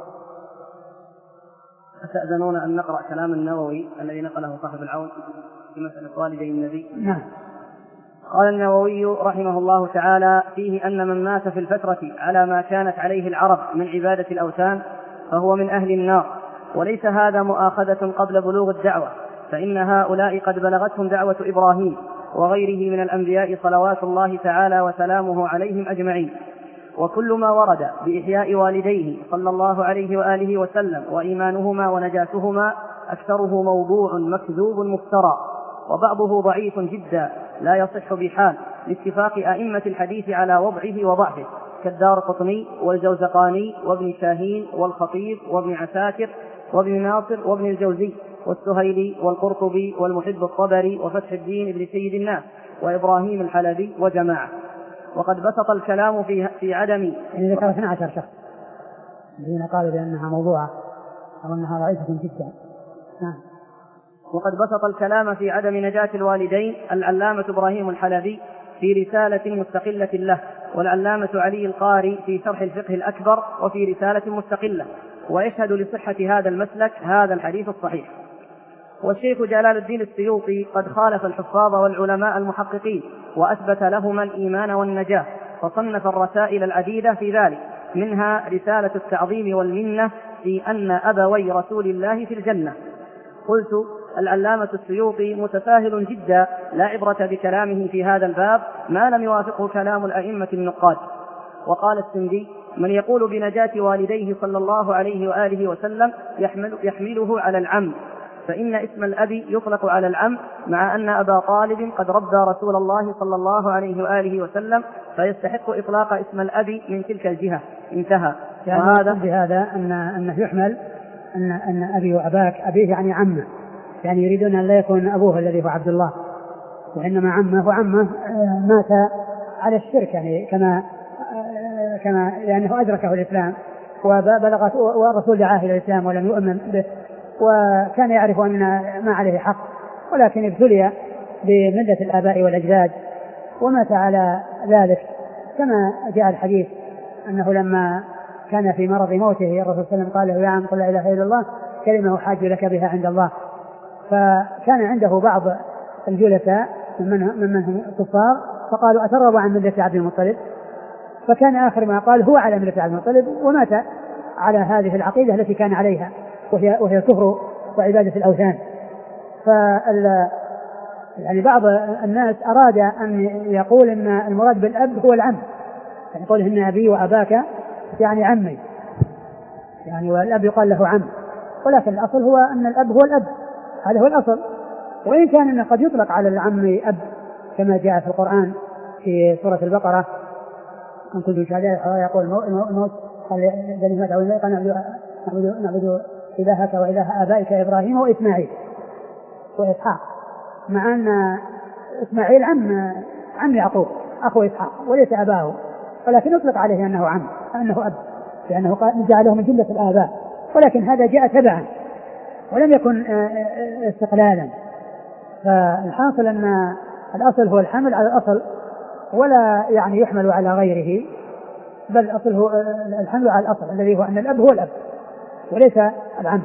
أتأذنون أن نقرأ كلام النووي الذي نقله صاحب العون في مسألة والدي النبي؟ نعم. قال النووي رحمه الله تعالى فيه أن من مات في الفترة على ما كانت عليه العرب من عبادة الأوثان فهو من أهل النار وليس هذا مؤاخذة قبل بلوغ الدعوة فإن هؤلاء قد بلغتهم دعوة إبراهيم وغيره من الأنبياء صلوات الله تعالى وسلامه عليهم أجمعين وكل ما ورد بإحياء والديه صلى الله عليه وآله وسلم وإيمانهما ونجاتهما أكثره موضوع مكذوب مفترى وبعضه ضعيف جدا لا يصح بحال لاتفاق أئمة الحديث على وضعه وضعفه كالدارقطني والجوزقاني وابن شاهين والخطيب وابن عساكر وابن ناصر وابن الجوزي والسهيلي والقرطبي والمحب الطبري وفتح الدين ابن سيد الناس وإبراهيم الحلبي وجماعة. وقد بسط الكلام في في عدم يعني ذكر اثنا عشر شخص الذين قالوا بأنها موضوعة أو أنها ضعيفة جدا. نعم. وقد بسط الكلام في عدم نجاة الوالدين العلامة إبراهيم الحلبي في رسالة مستقلة له والعلامة علي القاري في شرح الفقه الأكبر وفي رسالة مستقلة ويشهد لصحة هذا المسلك هذا الحديث الصحيح. والشيخ جلال الدين السيوطي قد خالف الحفاظ والعلماء المحققين وأثبت لهما الإيمان والنجاة فصنف الرسائل العديدة في ذلك منها رسالة التعظيم والمنة في أن أبوي رسول الله في الجنة. قلت العلامة السيوطي متساهل جدا لا عبرة بكلامه في هذا الباب ما لم يوافقه كلام الأئمة النقاد. وقال السندي: من يقول بنجاة والديه صلى الله عليه وآله وسلم يحمل يحمله على العم، فإن اسم الأب يطلق على العم، مع أن أبا طالب قد ربى رسول الله صلى الله عليه وآله وسلم، فيستحق إطلاق اسم الأب من تلك الجهة. انتهى. يعني وهذا بهذا أن أنه يحمل أن أن أبي وأباك، أبيه يعني عمه، يعني يريدون أن لا يكون أبوه الذي هو عبد الله، وإنما عمه، وعمه مات على الشرك، يعني كما كما لأنه أدركه الإسلام وبلغت والرسول دعاه إلى الإسلام ولم يؤمن به، وكان يعرف أن ما عليه حق، ولكن ابتلي بملة الآباء والأجداد ومات على ذلك، كما جاء الحديث أنه لما كان في مرض موته الرسول صلى الله عليه وسلم قال له: يا عم قل لا إله إلا الله كلمة أحاج لك بها عند الله. فكان عنده بعض الجلساء ممن هم كفار فقالوا: أترغب عن ملة عبد المطلب؟ فكان آخر ما قال هو على ملة عبد المطلب، ومات على هذه العقيدة التي كان عليها، وهي, وهي الكفر وعبادة الأوثان. فال يعني بعض الناس أراد أن يقول أن المراد بالأب هو العم، يعني يقول إن أبي وأباك يعني عمي، يعني والأب يقال له عم، ولكن الأصل هو أن الأب هو الأب، هذا هو الأصل. وإن كان أنه قد يطلق على العم أب كما جاء في القرآن في سورة البقرة: أن كل شهداء يقول الموت قال بني ما تعودوا قال نعبد نعبد إلهك وإله آبائك إبراهيم وإسماعيل وإسحاق، مع أن إسماعيل عم عم يعقوب أخو إسحاق وليس أباه، ولكن يطلق عليه أنه عم، أنه أب، لأنه جعله من جملة الآباء، ولكن هذا جاء تبعا ولم يكن استقلالا. فالحاصل أن الأصل هو الحمل على الأصل، ولا يعني يحمل على غيره، بل الأصل هو الحمل على الأصل الذي هو أن الأب هو الأب وليس العم.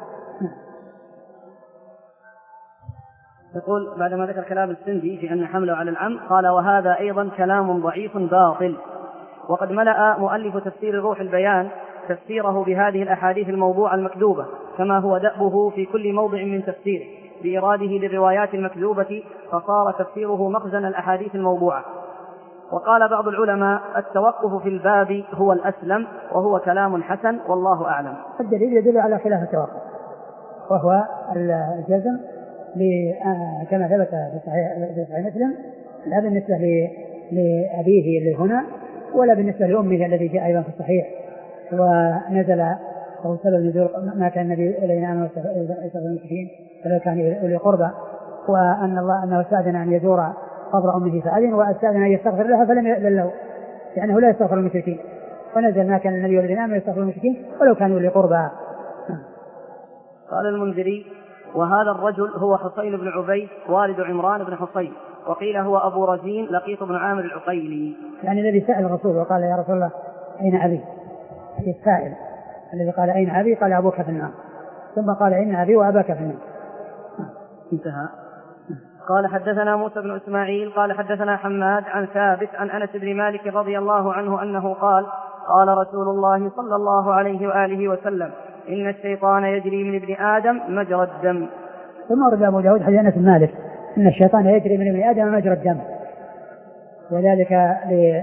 يقول بعدما ذكر كلام السندي في أن حمله على العم قال: وهذا أيضا كلام ضعيف باطل. وقد ملأ مؤلف تفسير روح البيان تفسيره بهذه الأحاديث الموضوعة المكذوبة، كما هو دأبه في كل موضع من تفسيره، بإراده للروايات المكذوبة، فصار تفسيره مخزن الأحاديث الموضوعة. وقال بعض العلماء: التوقف في الباب هو الأسلم، وهو كلام حسن والله أعلم. الدليل يدل على خلاف التوقف، وهو الجزم كما ثبت في صحيح مسلم، لا بالنسبة لأبيه اللي هنا ولا بالنسبة لأمه الذي جاء أيضا في الصحيح. ونزل وسبب نزول ما كان النبي إلينا أمر يستغفر المشركين فلو كان أولي قربى، وأن الله أنه استأذن أن يزور قبر أمه فأذن، واستأذن أن يستغفر لها فلم يأذن له لأنه لا يستغفر المشركين، ونزل ما كان النبي الذين آمنوا يستغفر المشركين ولو كانوا أولي قربى. قال المنذري: وهذا الرجل هو حصين بن عبيد والد عمران بن حصين، وقيل هو أبو رزين لقيط بن عامر العقيلي، يعني الذي سأل الرسول وقال: يا رسول الله أين أبي؟ السائل الذي قال: أين أبي؟ قال: أبوك في النار، ثم قال: أين أبي وأباك في النار. انتهى. قال: حدثنا موسى بن إسماعيل قال حدثنا حماد عن ثابت عن أنس بن مالك رضي الله عنه أنه قال: قال رسول الله صلى الله عليه وآله وسلم: إن الشيطان يجري من ابن آدم مجرى الدم. ثم ورد أبو داود حديث أنس بن مالك: إن الشيطان يجري من ابن آدم مجرى الدم، وذلك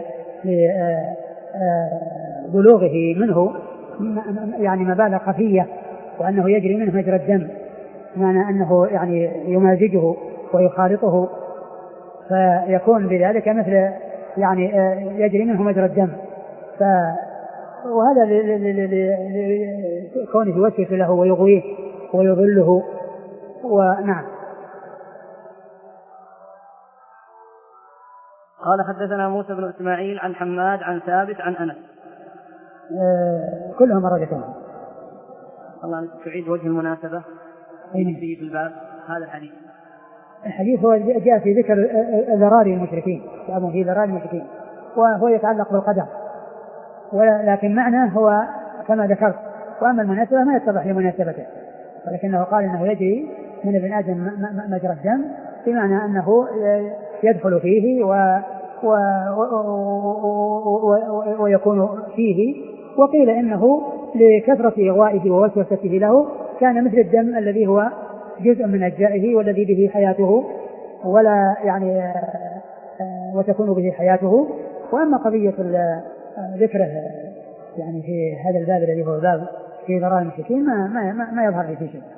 لبلوغه منه يعني مبالغ خفية، وأنه يجري منه مجرى الدم، معنى أنه يعني يمازجه ويخالطه، فيكون بذلك مثل يعني يجري منه مجرى الدم. ف وهذا لكونه يوسوس له ويغويه ويضله. ونعم. قال: حدثنا موسى بن إسماعيل عن حماد عن ثابت عن أنس. آه كلهم مرجتهم. الله تعيد وجه المناسبة في الباب هذا الحديث. الحديث هو جاء في ذكر ذراري المشركين، جاء في ذراري المشركين، وهو يتعلق بالقدر، ولكن معناه هو كما ذكرت، وأما المناسبة ما يتضح لمناسبته، ولكنه قال إنه يجري من ابن آدم مجرى الدم، بمعنى أنه يدخل فيه و و و ويكون فيه. وقيل إنه لكثرة إغوائه ووسوسته له كان مثل الدم الذي هو جزء من أجزائه والذي به حياته ولا يعني وتكون به حياته. وأما قضية ذكره يعني في هذا الباب الذي هو باب في ضرائب المشركين ما, ما, ما يظهر لي في شيء.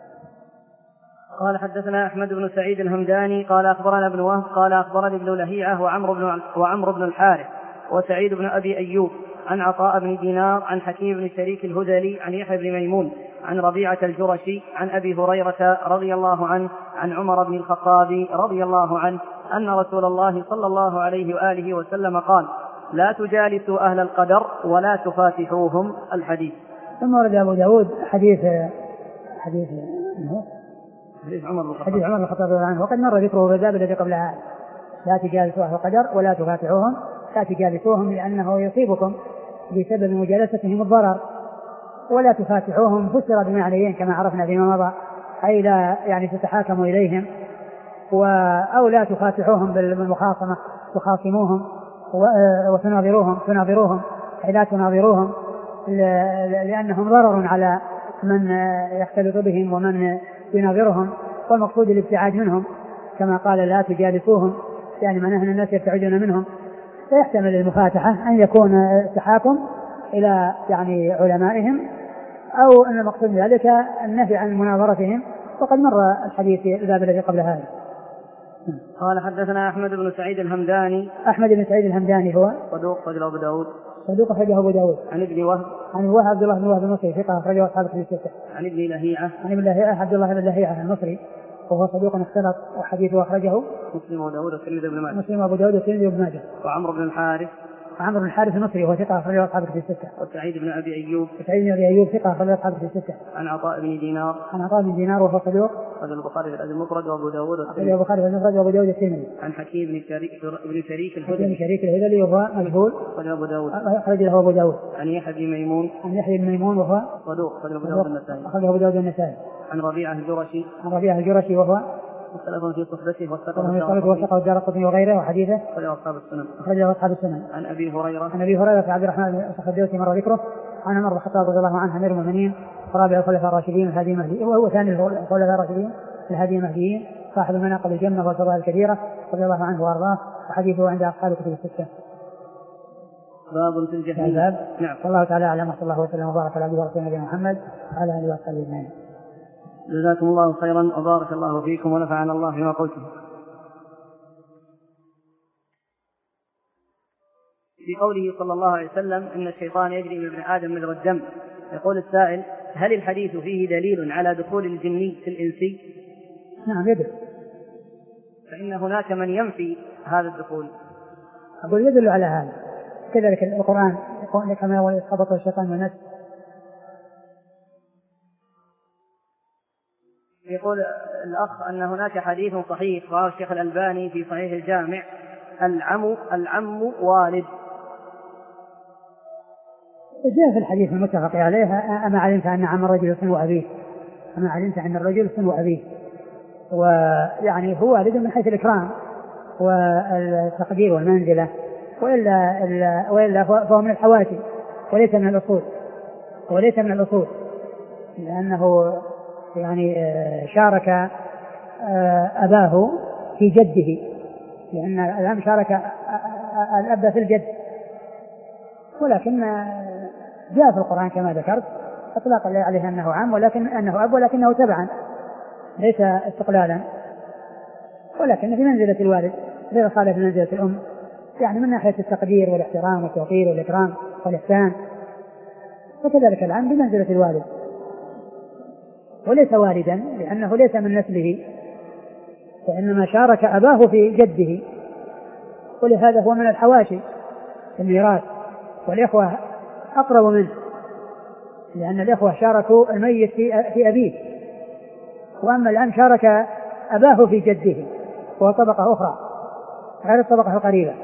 قال حدثنا أحمد بن سعيد الهمداني قال أخبرنا ابن وهب قال أخبرني ابن لهيعة وعمرو بن, وعمرو بن الحارث وسعيد بن أبي أيوب عن عطاء بن دينار عن حكيم بن شريك الهذلي عن يحيى بن ميمون عن ربيعة الجرشي عن أبي هريرة رضي الله عنه عن عمر بن الخطاب رضي الله عنه أن رسول الله صلى الله عليه وآله وسلم قال لا تجالسوا أهل القدر ولا تفاتحوهم. الحديث. ثم ورد أبو داود حديث حديث حديث عمر بن حديث عمر بن الخطاب رضي الله عنه وقد مر ذكره في الباب الذي قبلها لا تجالسوا أهل القدر ولا تفاتحوهم. لا تجالسوهم لأنه يصيبكم بسبب مجالستهم الضرر، ولا تفاتحوهم فسر بمعنيين كما عرفنا فيما مضى، أي لا يعني تتحاكموا إليهم أو لا تفاتحوهم بالمخاصمة تخاصموهم وتناظروهم تناظروهم أي لا تناظروهم لأنهم ضرر على من يختلط بهم ومن يناظرهم، والمقصود الابتعاد منهم كما قال لا تجالسوهم يعني معناه أن الناس يبتعدون منهم. فيحتمل المفاتحة أن يكون التحاكم إلى يعني علمائهم أو أن المقصود ذلك النهي عن مناظرتهم، وقد مر الحديث في الباب الذي قبل هذا. قال حدثنا أحمد بن سعيد الهمداني. أحمد بن سعيد الهمداني هو صدوق أخرجه أبو داود. صدوق أخرجه أبو داود. عن ابن وهب. عن وهب عبد الله بن وهب المصري ثقة أخرجه أصحاب الكتب الستة. عن ابن لهيعة. عن ابن لهيعة عبد الله بن لهيعة المصري وهو صدوق اختلط وحديثه أخرجه مسلم وأبو داود والترمذي وابن ماجه. مسلم وأبو داود والترمذي وابن ماجه. وعمرو بن الحارث. وعمرو بن الحارث المصري وهو ثقة أخرجه أصحاب الكتب الستة. وسعيد بن أبي أيوب. وسعيد بن أبي أيوب ثقة أخرجه أصحاب الكتب الستة. عن عطاء بن دينار. عن عطاء بن دينار وهو صدوق أخرجه البخاري في الأدب المفرد وأبو داود والترمذي. البخاري في المفرد وأبو داود والترمذي. عن حكيم بن شريك بن شريك الهذلي. بن شريك الهذلي وهو مجهول. أخرجه أبو داود. أخرجه أبو داود. عن يحيى بن ميمون. عن يحيى بن ميمون وهو صدوق أخرجه أبو داود النسائي. أخرجه أبو داود النسائي. عن ربيعة الجرشي. عن ربيعة الجرشي وهو مختلف في صحبته والثقة والدارقطني وغيره وحديثه أخرجه أصحاب السنن. أخرجه أصحاب السنن. عن أبي هريرة. عن أبي هريرة عبد الرحمن الصخر مر ذكره. عن عمر بن الخطاب رضي الله عنه أمير المؤمنين ورابع الخلفاء الراشدين الهادي المهدي وهو ثاني الخلفاء الراشدين الهادي المهديين صاحب المناقب الجنة والفضائل الكثيرة رضي الله عنه وأرضاه، وحديثه عند أصحاب الكتب الستة. باب في الجهل. باب. نعم. والله تعالى أعلم وصلى الله وسلم وبارك على عبده ورسوله نبينا محمد وعلى آله وصحبه أجمعين. جزاكم الله خيرا وبارك الله فيكم ونفعنا الله بما قلتم. في قوله صلى الله عليه وسلم إن الشيطان يجري من ابن آدم مجرى الدم، يقول السائل هل الحديث فيه دليل على دخول الجني في الإنسي؟ نعم يدل، فإن هناك من ينفي هذا الدخول. أقول يدل على هذا، كذلك القرآن يقول كما خبط الشيطان من نفسه. يقول الأخ أن هناك حديث صحيح رواه الشيخ الألباني في صحيح الجامع العم العم والد. جاء في الحديث المتفق عليه أما علمت أن عم الرجل سن أبيه أما علمت أن الرجل سن أبيه، ويعني هو والد من حيث الإكرام والتقدير والمنزلة، وإلا, وإلا فهو من الحواشي وليس من الأصول وليس من الأصول لأنه يعني شارك أباه في جده، لأن الأم شارك الأب في الجد، ولكن جاء في القرآن كما ذكرت أطلق عليه أنه عم ولكن أنه أب ولكنه تبعا ليس استقلالا، ولكن في منزلة الوالد غير خالف منزلة الأم، يعني من ناحية التقدير والاحترام والتوقير والإكرام والإحسان، وكذلك العم بمنزلة الوالد وليس والدا لأنه ليس من نسله وإنما شارك أباه في جده، ولهذا هو من الحواشي في الميراث، والإخوة أقرب منه لأن الإخوة شاركوا الميت في أبيه، وأما العم شارك أباه في جده وهو طبقة أخرى غير الطبقة القريبة.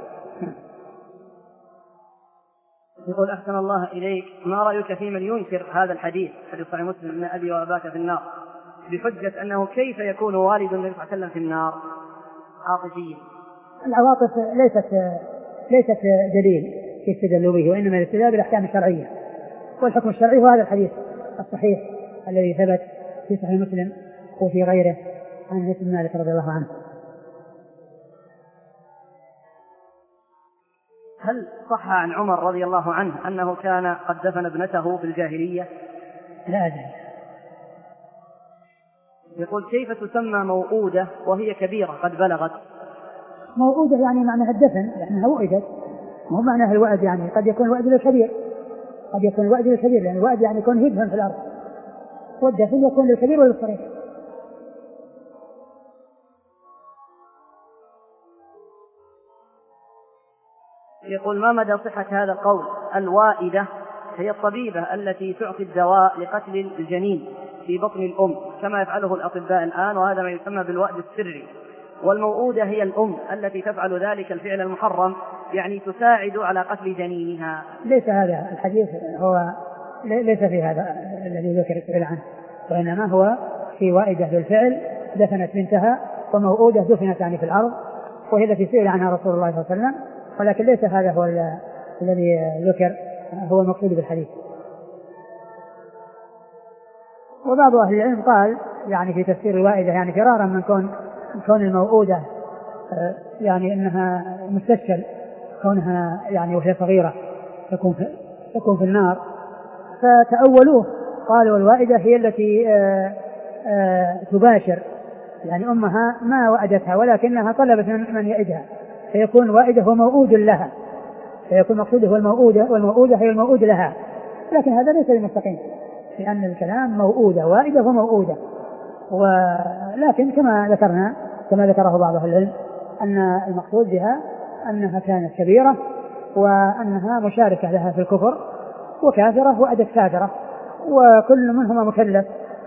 يقول أحسن الله إليك، ما رأيك في من ينكر هذا الحديث حديث صحيح مسلم إن أبي وأباك في النار بحجة أنه كيف يكون والد النبي صلى الله عليه وسلم في النار عاطفيا؟ العواطف ليست ليست دليل يستدل به، وإنما الاستدلال بالأحكام الشرعية، والحكم الشرعي هو هذا الحديث الصحيح الذي ثبت في صحيح مسلم وفي غيره عن أنس بن مالك رضي الله عنه. هل صح عن عمر رضي الله عنه أنه كان قد دفن ابنته في الجاهلية؟ لا أدري. يقول كيف تسمى موؤودة وهي كبيرة قد بلغت؟ موؤودة يعني معناها الدفن، لأنها وئدت، مو معناها الوعد، يعني قد يكون الوعد للكبير، قد يكون الوعد للكبير، لأن الوعد يعني يكون يدفن في الأرض، والدفن يكون للكبير وللصغير. يقول ما مدى صحة هذا القول؟ الوائدة هي الطبيبة التي تعطي الدواء لقتل الجنين في بطن الأم كما يفعله الأطباء الآن، وهذا ما يسمى بالوأد السري. والموؤودة هي الأم التي تفعل ذلك الفعل المحرم، يعني تساعد على قتل جنينها. ليس هذا الحديث هو ليس في هذا الذي ذكر الفعل عنه، وإنما هو في وائدة بالفعل دفنت بنتها، وموؤودة دفنت يعني في الأرض، وهي التي سئل عنها رسول الله صلى الله عليه وسلم، ولكن ليس هذا هو الذي ذكر هو المقصود بالحديث. وبعض أهل العلم قال يعني في تفسير الوائدة يعني فرارا من كون كون الموؤودة يعني إنها مستشكل كونها يعني وهي صغيرة تكون في, تكون في النار، فتأولوه قالوا الوائدة هي التي آآ آآ تباشر، يعني أمها ما وأدتها ولكنها طلبت من, من يئدها، فيكون وائدة هو موؤود لها، فيكون مقصوده هو الموؤودة، والموؤودة هي الموؤود لها، لكن هذا ليس بمستقيم، لأن الكلام موؤودة وائدة وموؤودة. ولكن كما ذكرنا كما ذكره بعض أهل العلم أن المقصود بها أنها كانت كبيرة وأنها مشاركة لها في الكفر، وكافرة وأدت كافرة، وكل منهما مكلف.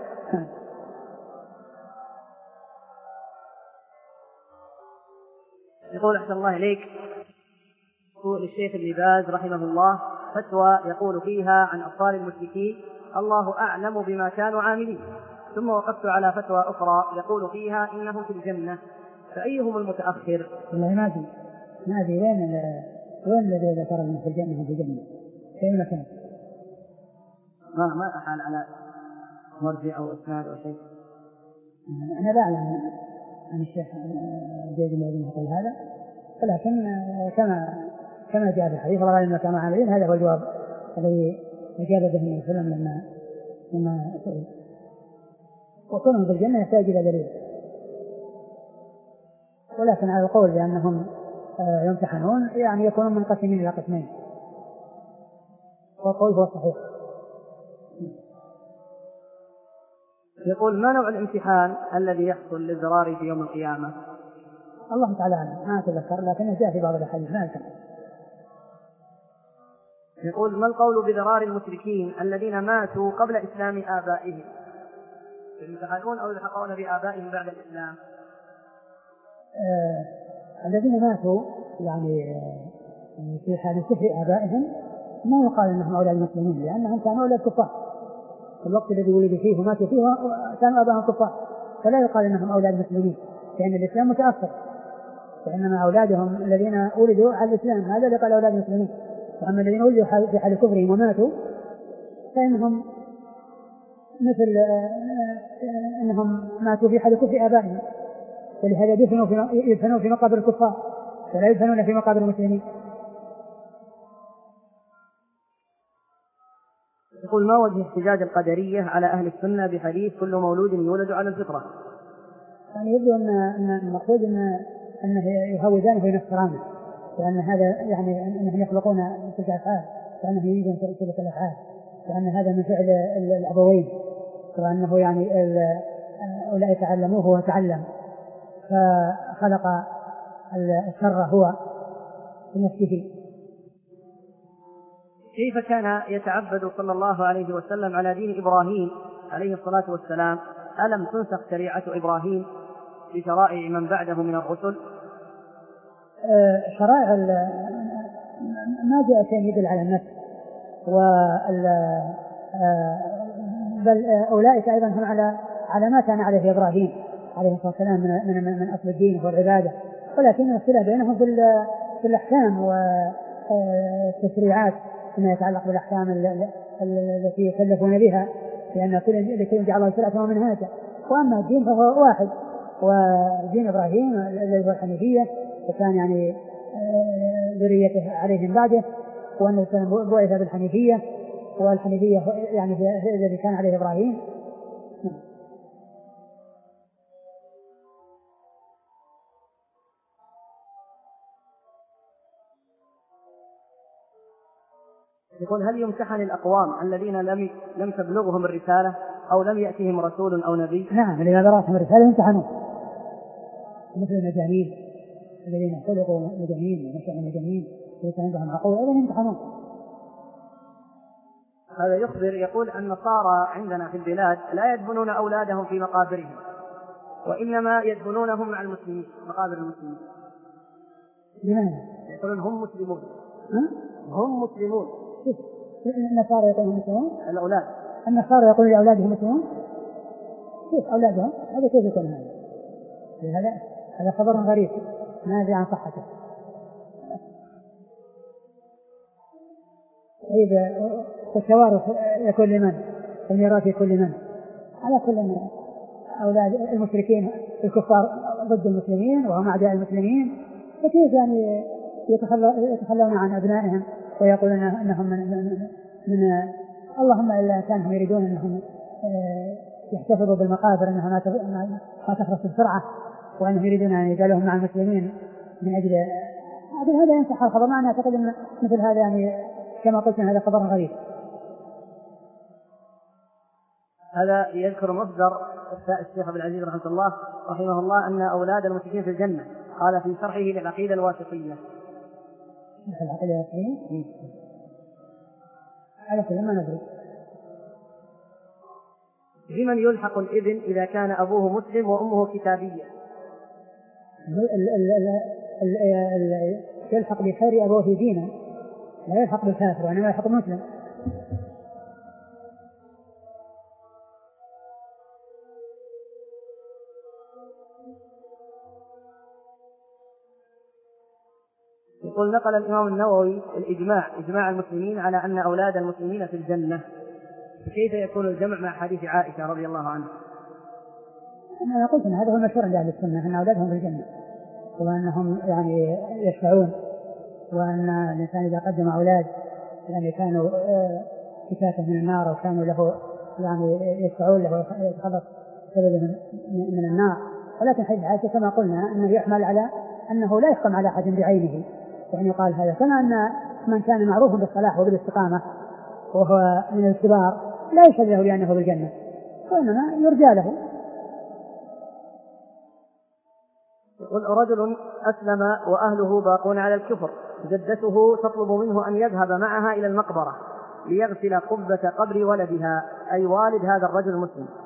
يقول أحسن الله إليك، يقول الشيخ ابن باز رحمه الله فتوى يقول فيها عن أطفال المشركين الله أعلم بما كانوا عاملين، ثم وقفت على فتوى أخرى يقول فيها إنهم في الجنة، فأيهم المتأخر؟ والله ما أدري ما أدري وين وين الذي ذكر أنهم في الجنة في الجنة في أي مكان؟ ما ما أحال على مرجع أو إسناد أو شيء. أنا لا أعلم عن الشيخ زيد بن عبد يقول هذا، ولكن كما كما جاء في الحديث الله إنما كانوا عاملين، هذا هو الجواب الذي أجاب به النبي صلى الله عليه وسلم لما لما سئل. وكونهم في الجنة يحتاج إلى دليل، ولكن على القول بأنهم يمتحنون يعني يكونون منقسمين إلى قسمين، والقول هو صحيح. يقول ما نوع الامتحان الذي يحصل للزرار في يوم القيامة؟ الله تعالى أعلم ما أتذكر، لكن جاء في بعض الأحاديث ما أذكر. يقول ما القول بذرار المشركين الذين ماتوا قبل إسلام آبائهم، يمتحنون أو يلحقون بآبائهم بعد الإسلام؟ آه الذين ماتوا يعني آه في حال كفر آبائهم ما يقال أنهم أولاد المسلمين، لأنهم كانوا أولاد كفار في الوقت الذي ولدوا فيه وماتوا فيه كانوا آبائهم كفار، فلا يقال أنهم أولاد المسلمين لأن الإسلام متأثر، فإنما أولادهم الذين ولدوا على الإسلام هذا اللي قال أولاد المسلمين. وأما الذين ولدوا في حال كفرهم وماتوا فإنهم مثل أنهم ماتوا في حال كفر آبائهم، ولهذا يدفنون في مقابر الكفار ولا يدفنون في مقابر المسلمين. يقول ما وجه احتجاج القدرية على أهل السنة بحديث كل مولود يولد على الفطرة؟ يعني يبدو أن المقصود أن أنه يهودانه وينصرانه، وأن هذا يعني أنهم يخلقون تلك الأفعال، وأنه يريدون تلك الأفعال، وأن هذا من فعل الأبوين، وأنه يعني أولئك علموه وتعلم فخلق الشر هو بنفسه. كيف كان يتعبد صلى الله عليه وسلم على دين إبراهيم عليه الصلاة والسلام؟ ألم تنسخ شريعة إبراهيم بشرائع من بعده من الرسل؟ شرائع ما جاء شيء يدل على النسخ، بل أولئك أيضا هم على على ما كان عليه إبراهيم عليه الصلاة والسلام من من من أصل الدين والعبادة، ولكن الاختلاف بينهم في في الأحكام والتشريعات فيما يتعلق بالأحكام التي يكلفون بها، لأن كل لكي جعل الله شرعة ومنهاجا، وأما الدين فهو واحد، ودين إبراهيم الذي هو الحنيفية وكان يعني ذريته عليهم بعده، وأنه كان بعث بالحنيفية، والحنيفية يعني الذي كان عليه إبراهيم. يقول هل يمتحن الأقوام الذين لم لم تبلغهم الرسالة أو لم يأتهم رسول أو نبي؟ نعم، الذين بلغتهم الرسالة يمتحنون، مثل المجانين الذين خلقوا مجانين ونشأوا مجانين ليس عندهم عقول أيضا يمتحنون. هذا يخبر يقول أن النصارى عندنا في البلاد لا يدفنون أولادهم في مقابرهم، وإنما يدفنونهم مع المسلمين مقابر المسلمين. لماذا؟ يقولون هم مسلمون. ها؟ هم مسلمون. النصارى يقولون مسلمون؟ الأولاد. النصارى يقولون لأولادهم مسلمون؟ كيف أولادهم؟ هذا كيف يكون هذا؟ هذا هذا خبر غريب ما أدري عن صحته. طيب والتوارث يكون لمن؟ الميراث يكون لمن؟ على كل من أولاد المشركين الكفار ضد المسلمين وهم أعداء المسلمين، فكيف يعني يتخلون عن أبنائهم ويقولون أنهم من, من, من اللهم إلا كانهم يريدون أنهم يحتفظوا بالمقابر أنها ما تخلص بسرعة، وأنهم يريدون أن يجعلهم مع المسلمين من أجل هذا ينصح الخبر. معنا أعتقد أن مثل هذا يعني كما قلت هذا خبر غريب. هذا يذكر مصدر الشيخ عبد العزيز رحمه الله رحمه الله أن أولاد المشركين في الجنة، قال في شرحه للعقيدة الواسطية. العقيدة الواسطية على كل ما ندري. لمن يلحق الابن إذا كان أبوه مسلم وأمه كتابية؟ يلحق بخير أبوه دينا، لا يلحق بالكافر وإنما يلحق المسلم. يقول نقل الإمام النووي الإجماع إجماع المسلمين على أن أولاد المسلمين في الجنة، كيف يكون الجمع مع حديث عائشة رضي الله عنها؟ أنا قلت أن هذا هو المشهور عند أهل السنة أن أولادهم في الجنة، وأنهم يعني يشفعون، وأن الإنسان إذا قدم أولاد يعني كانوا كفاة من النار أو كانوا له يعني يشفعون له يتخلص سبب من النار. ولكن حديث عائشة كما قلنا أنه يحمل على أنه لا يحكم على أحد بعينه، يعني يقال هذا كما أن من كان معروف بالصلاح وبالاستقامة وهو من الكبار لا يشهد له لأنه بالجنة، وإنما يرجى له. يقول رجل أسلم وأهله باقون على الكفر، جدته تطلب منه أن يذهب معها إلى المقبرة ليغسل قبة قبر ولدها، أي والد هذا الرجل المسلم،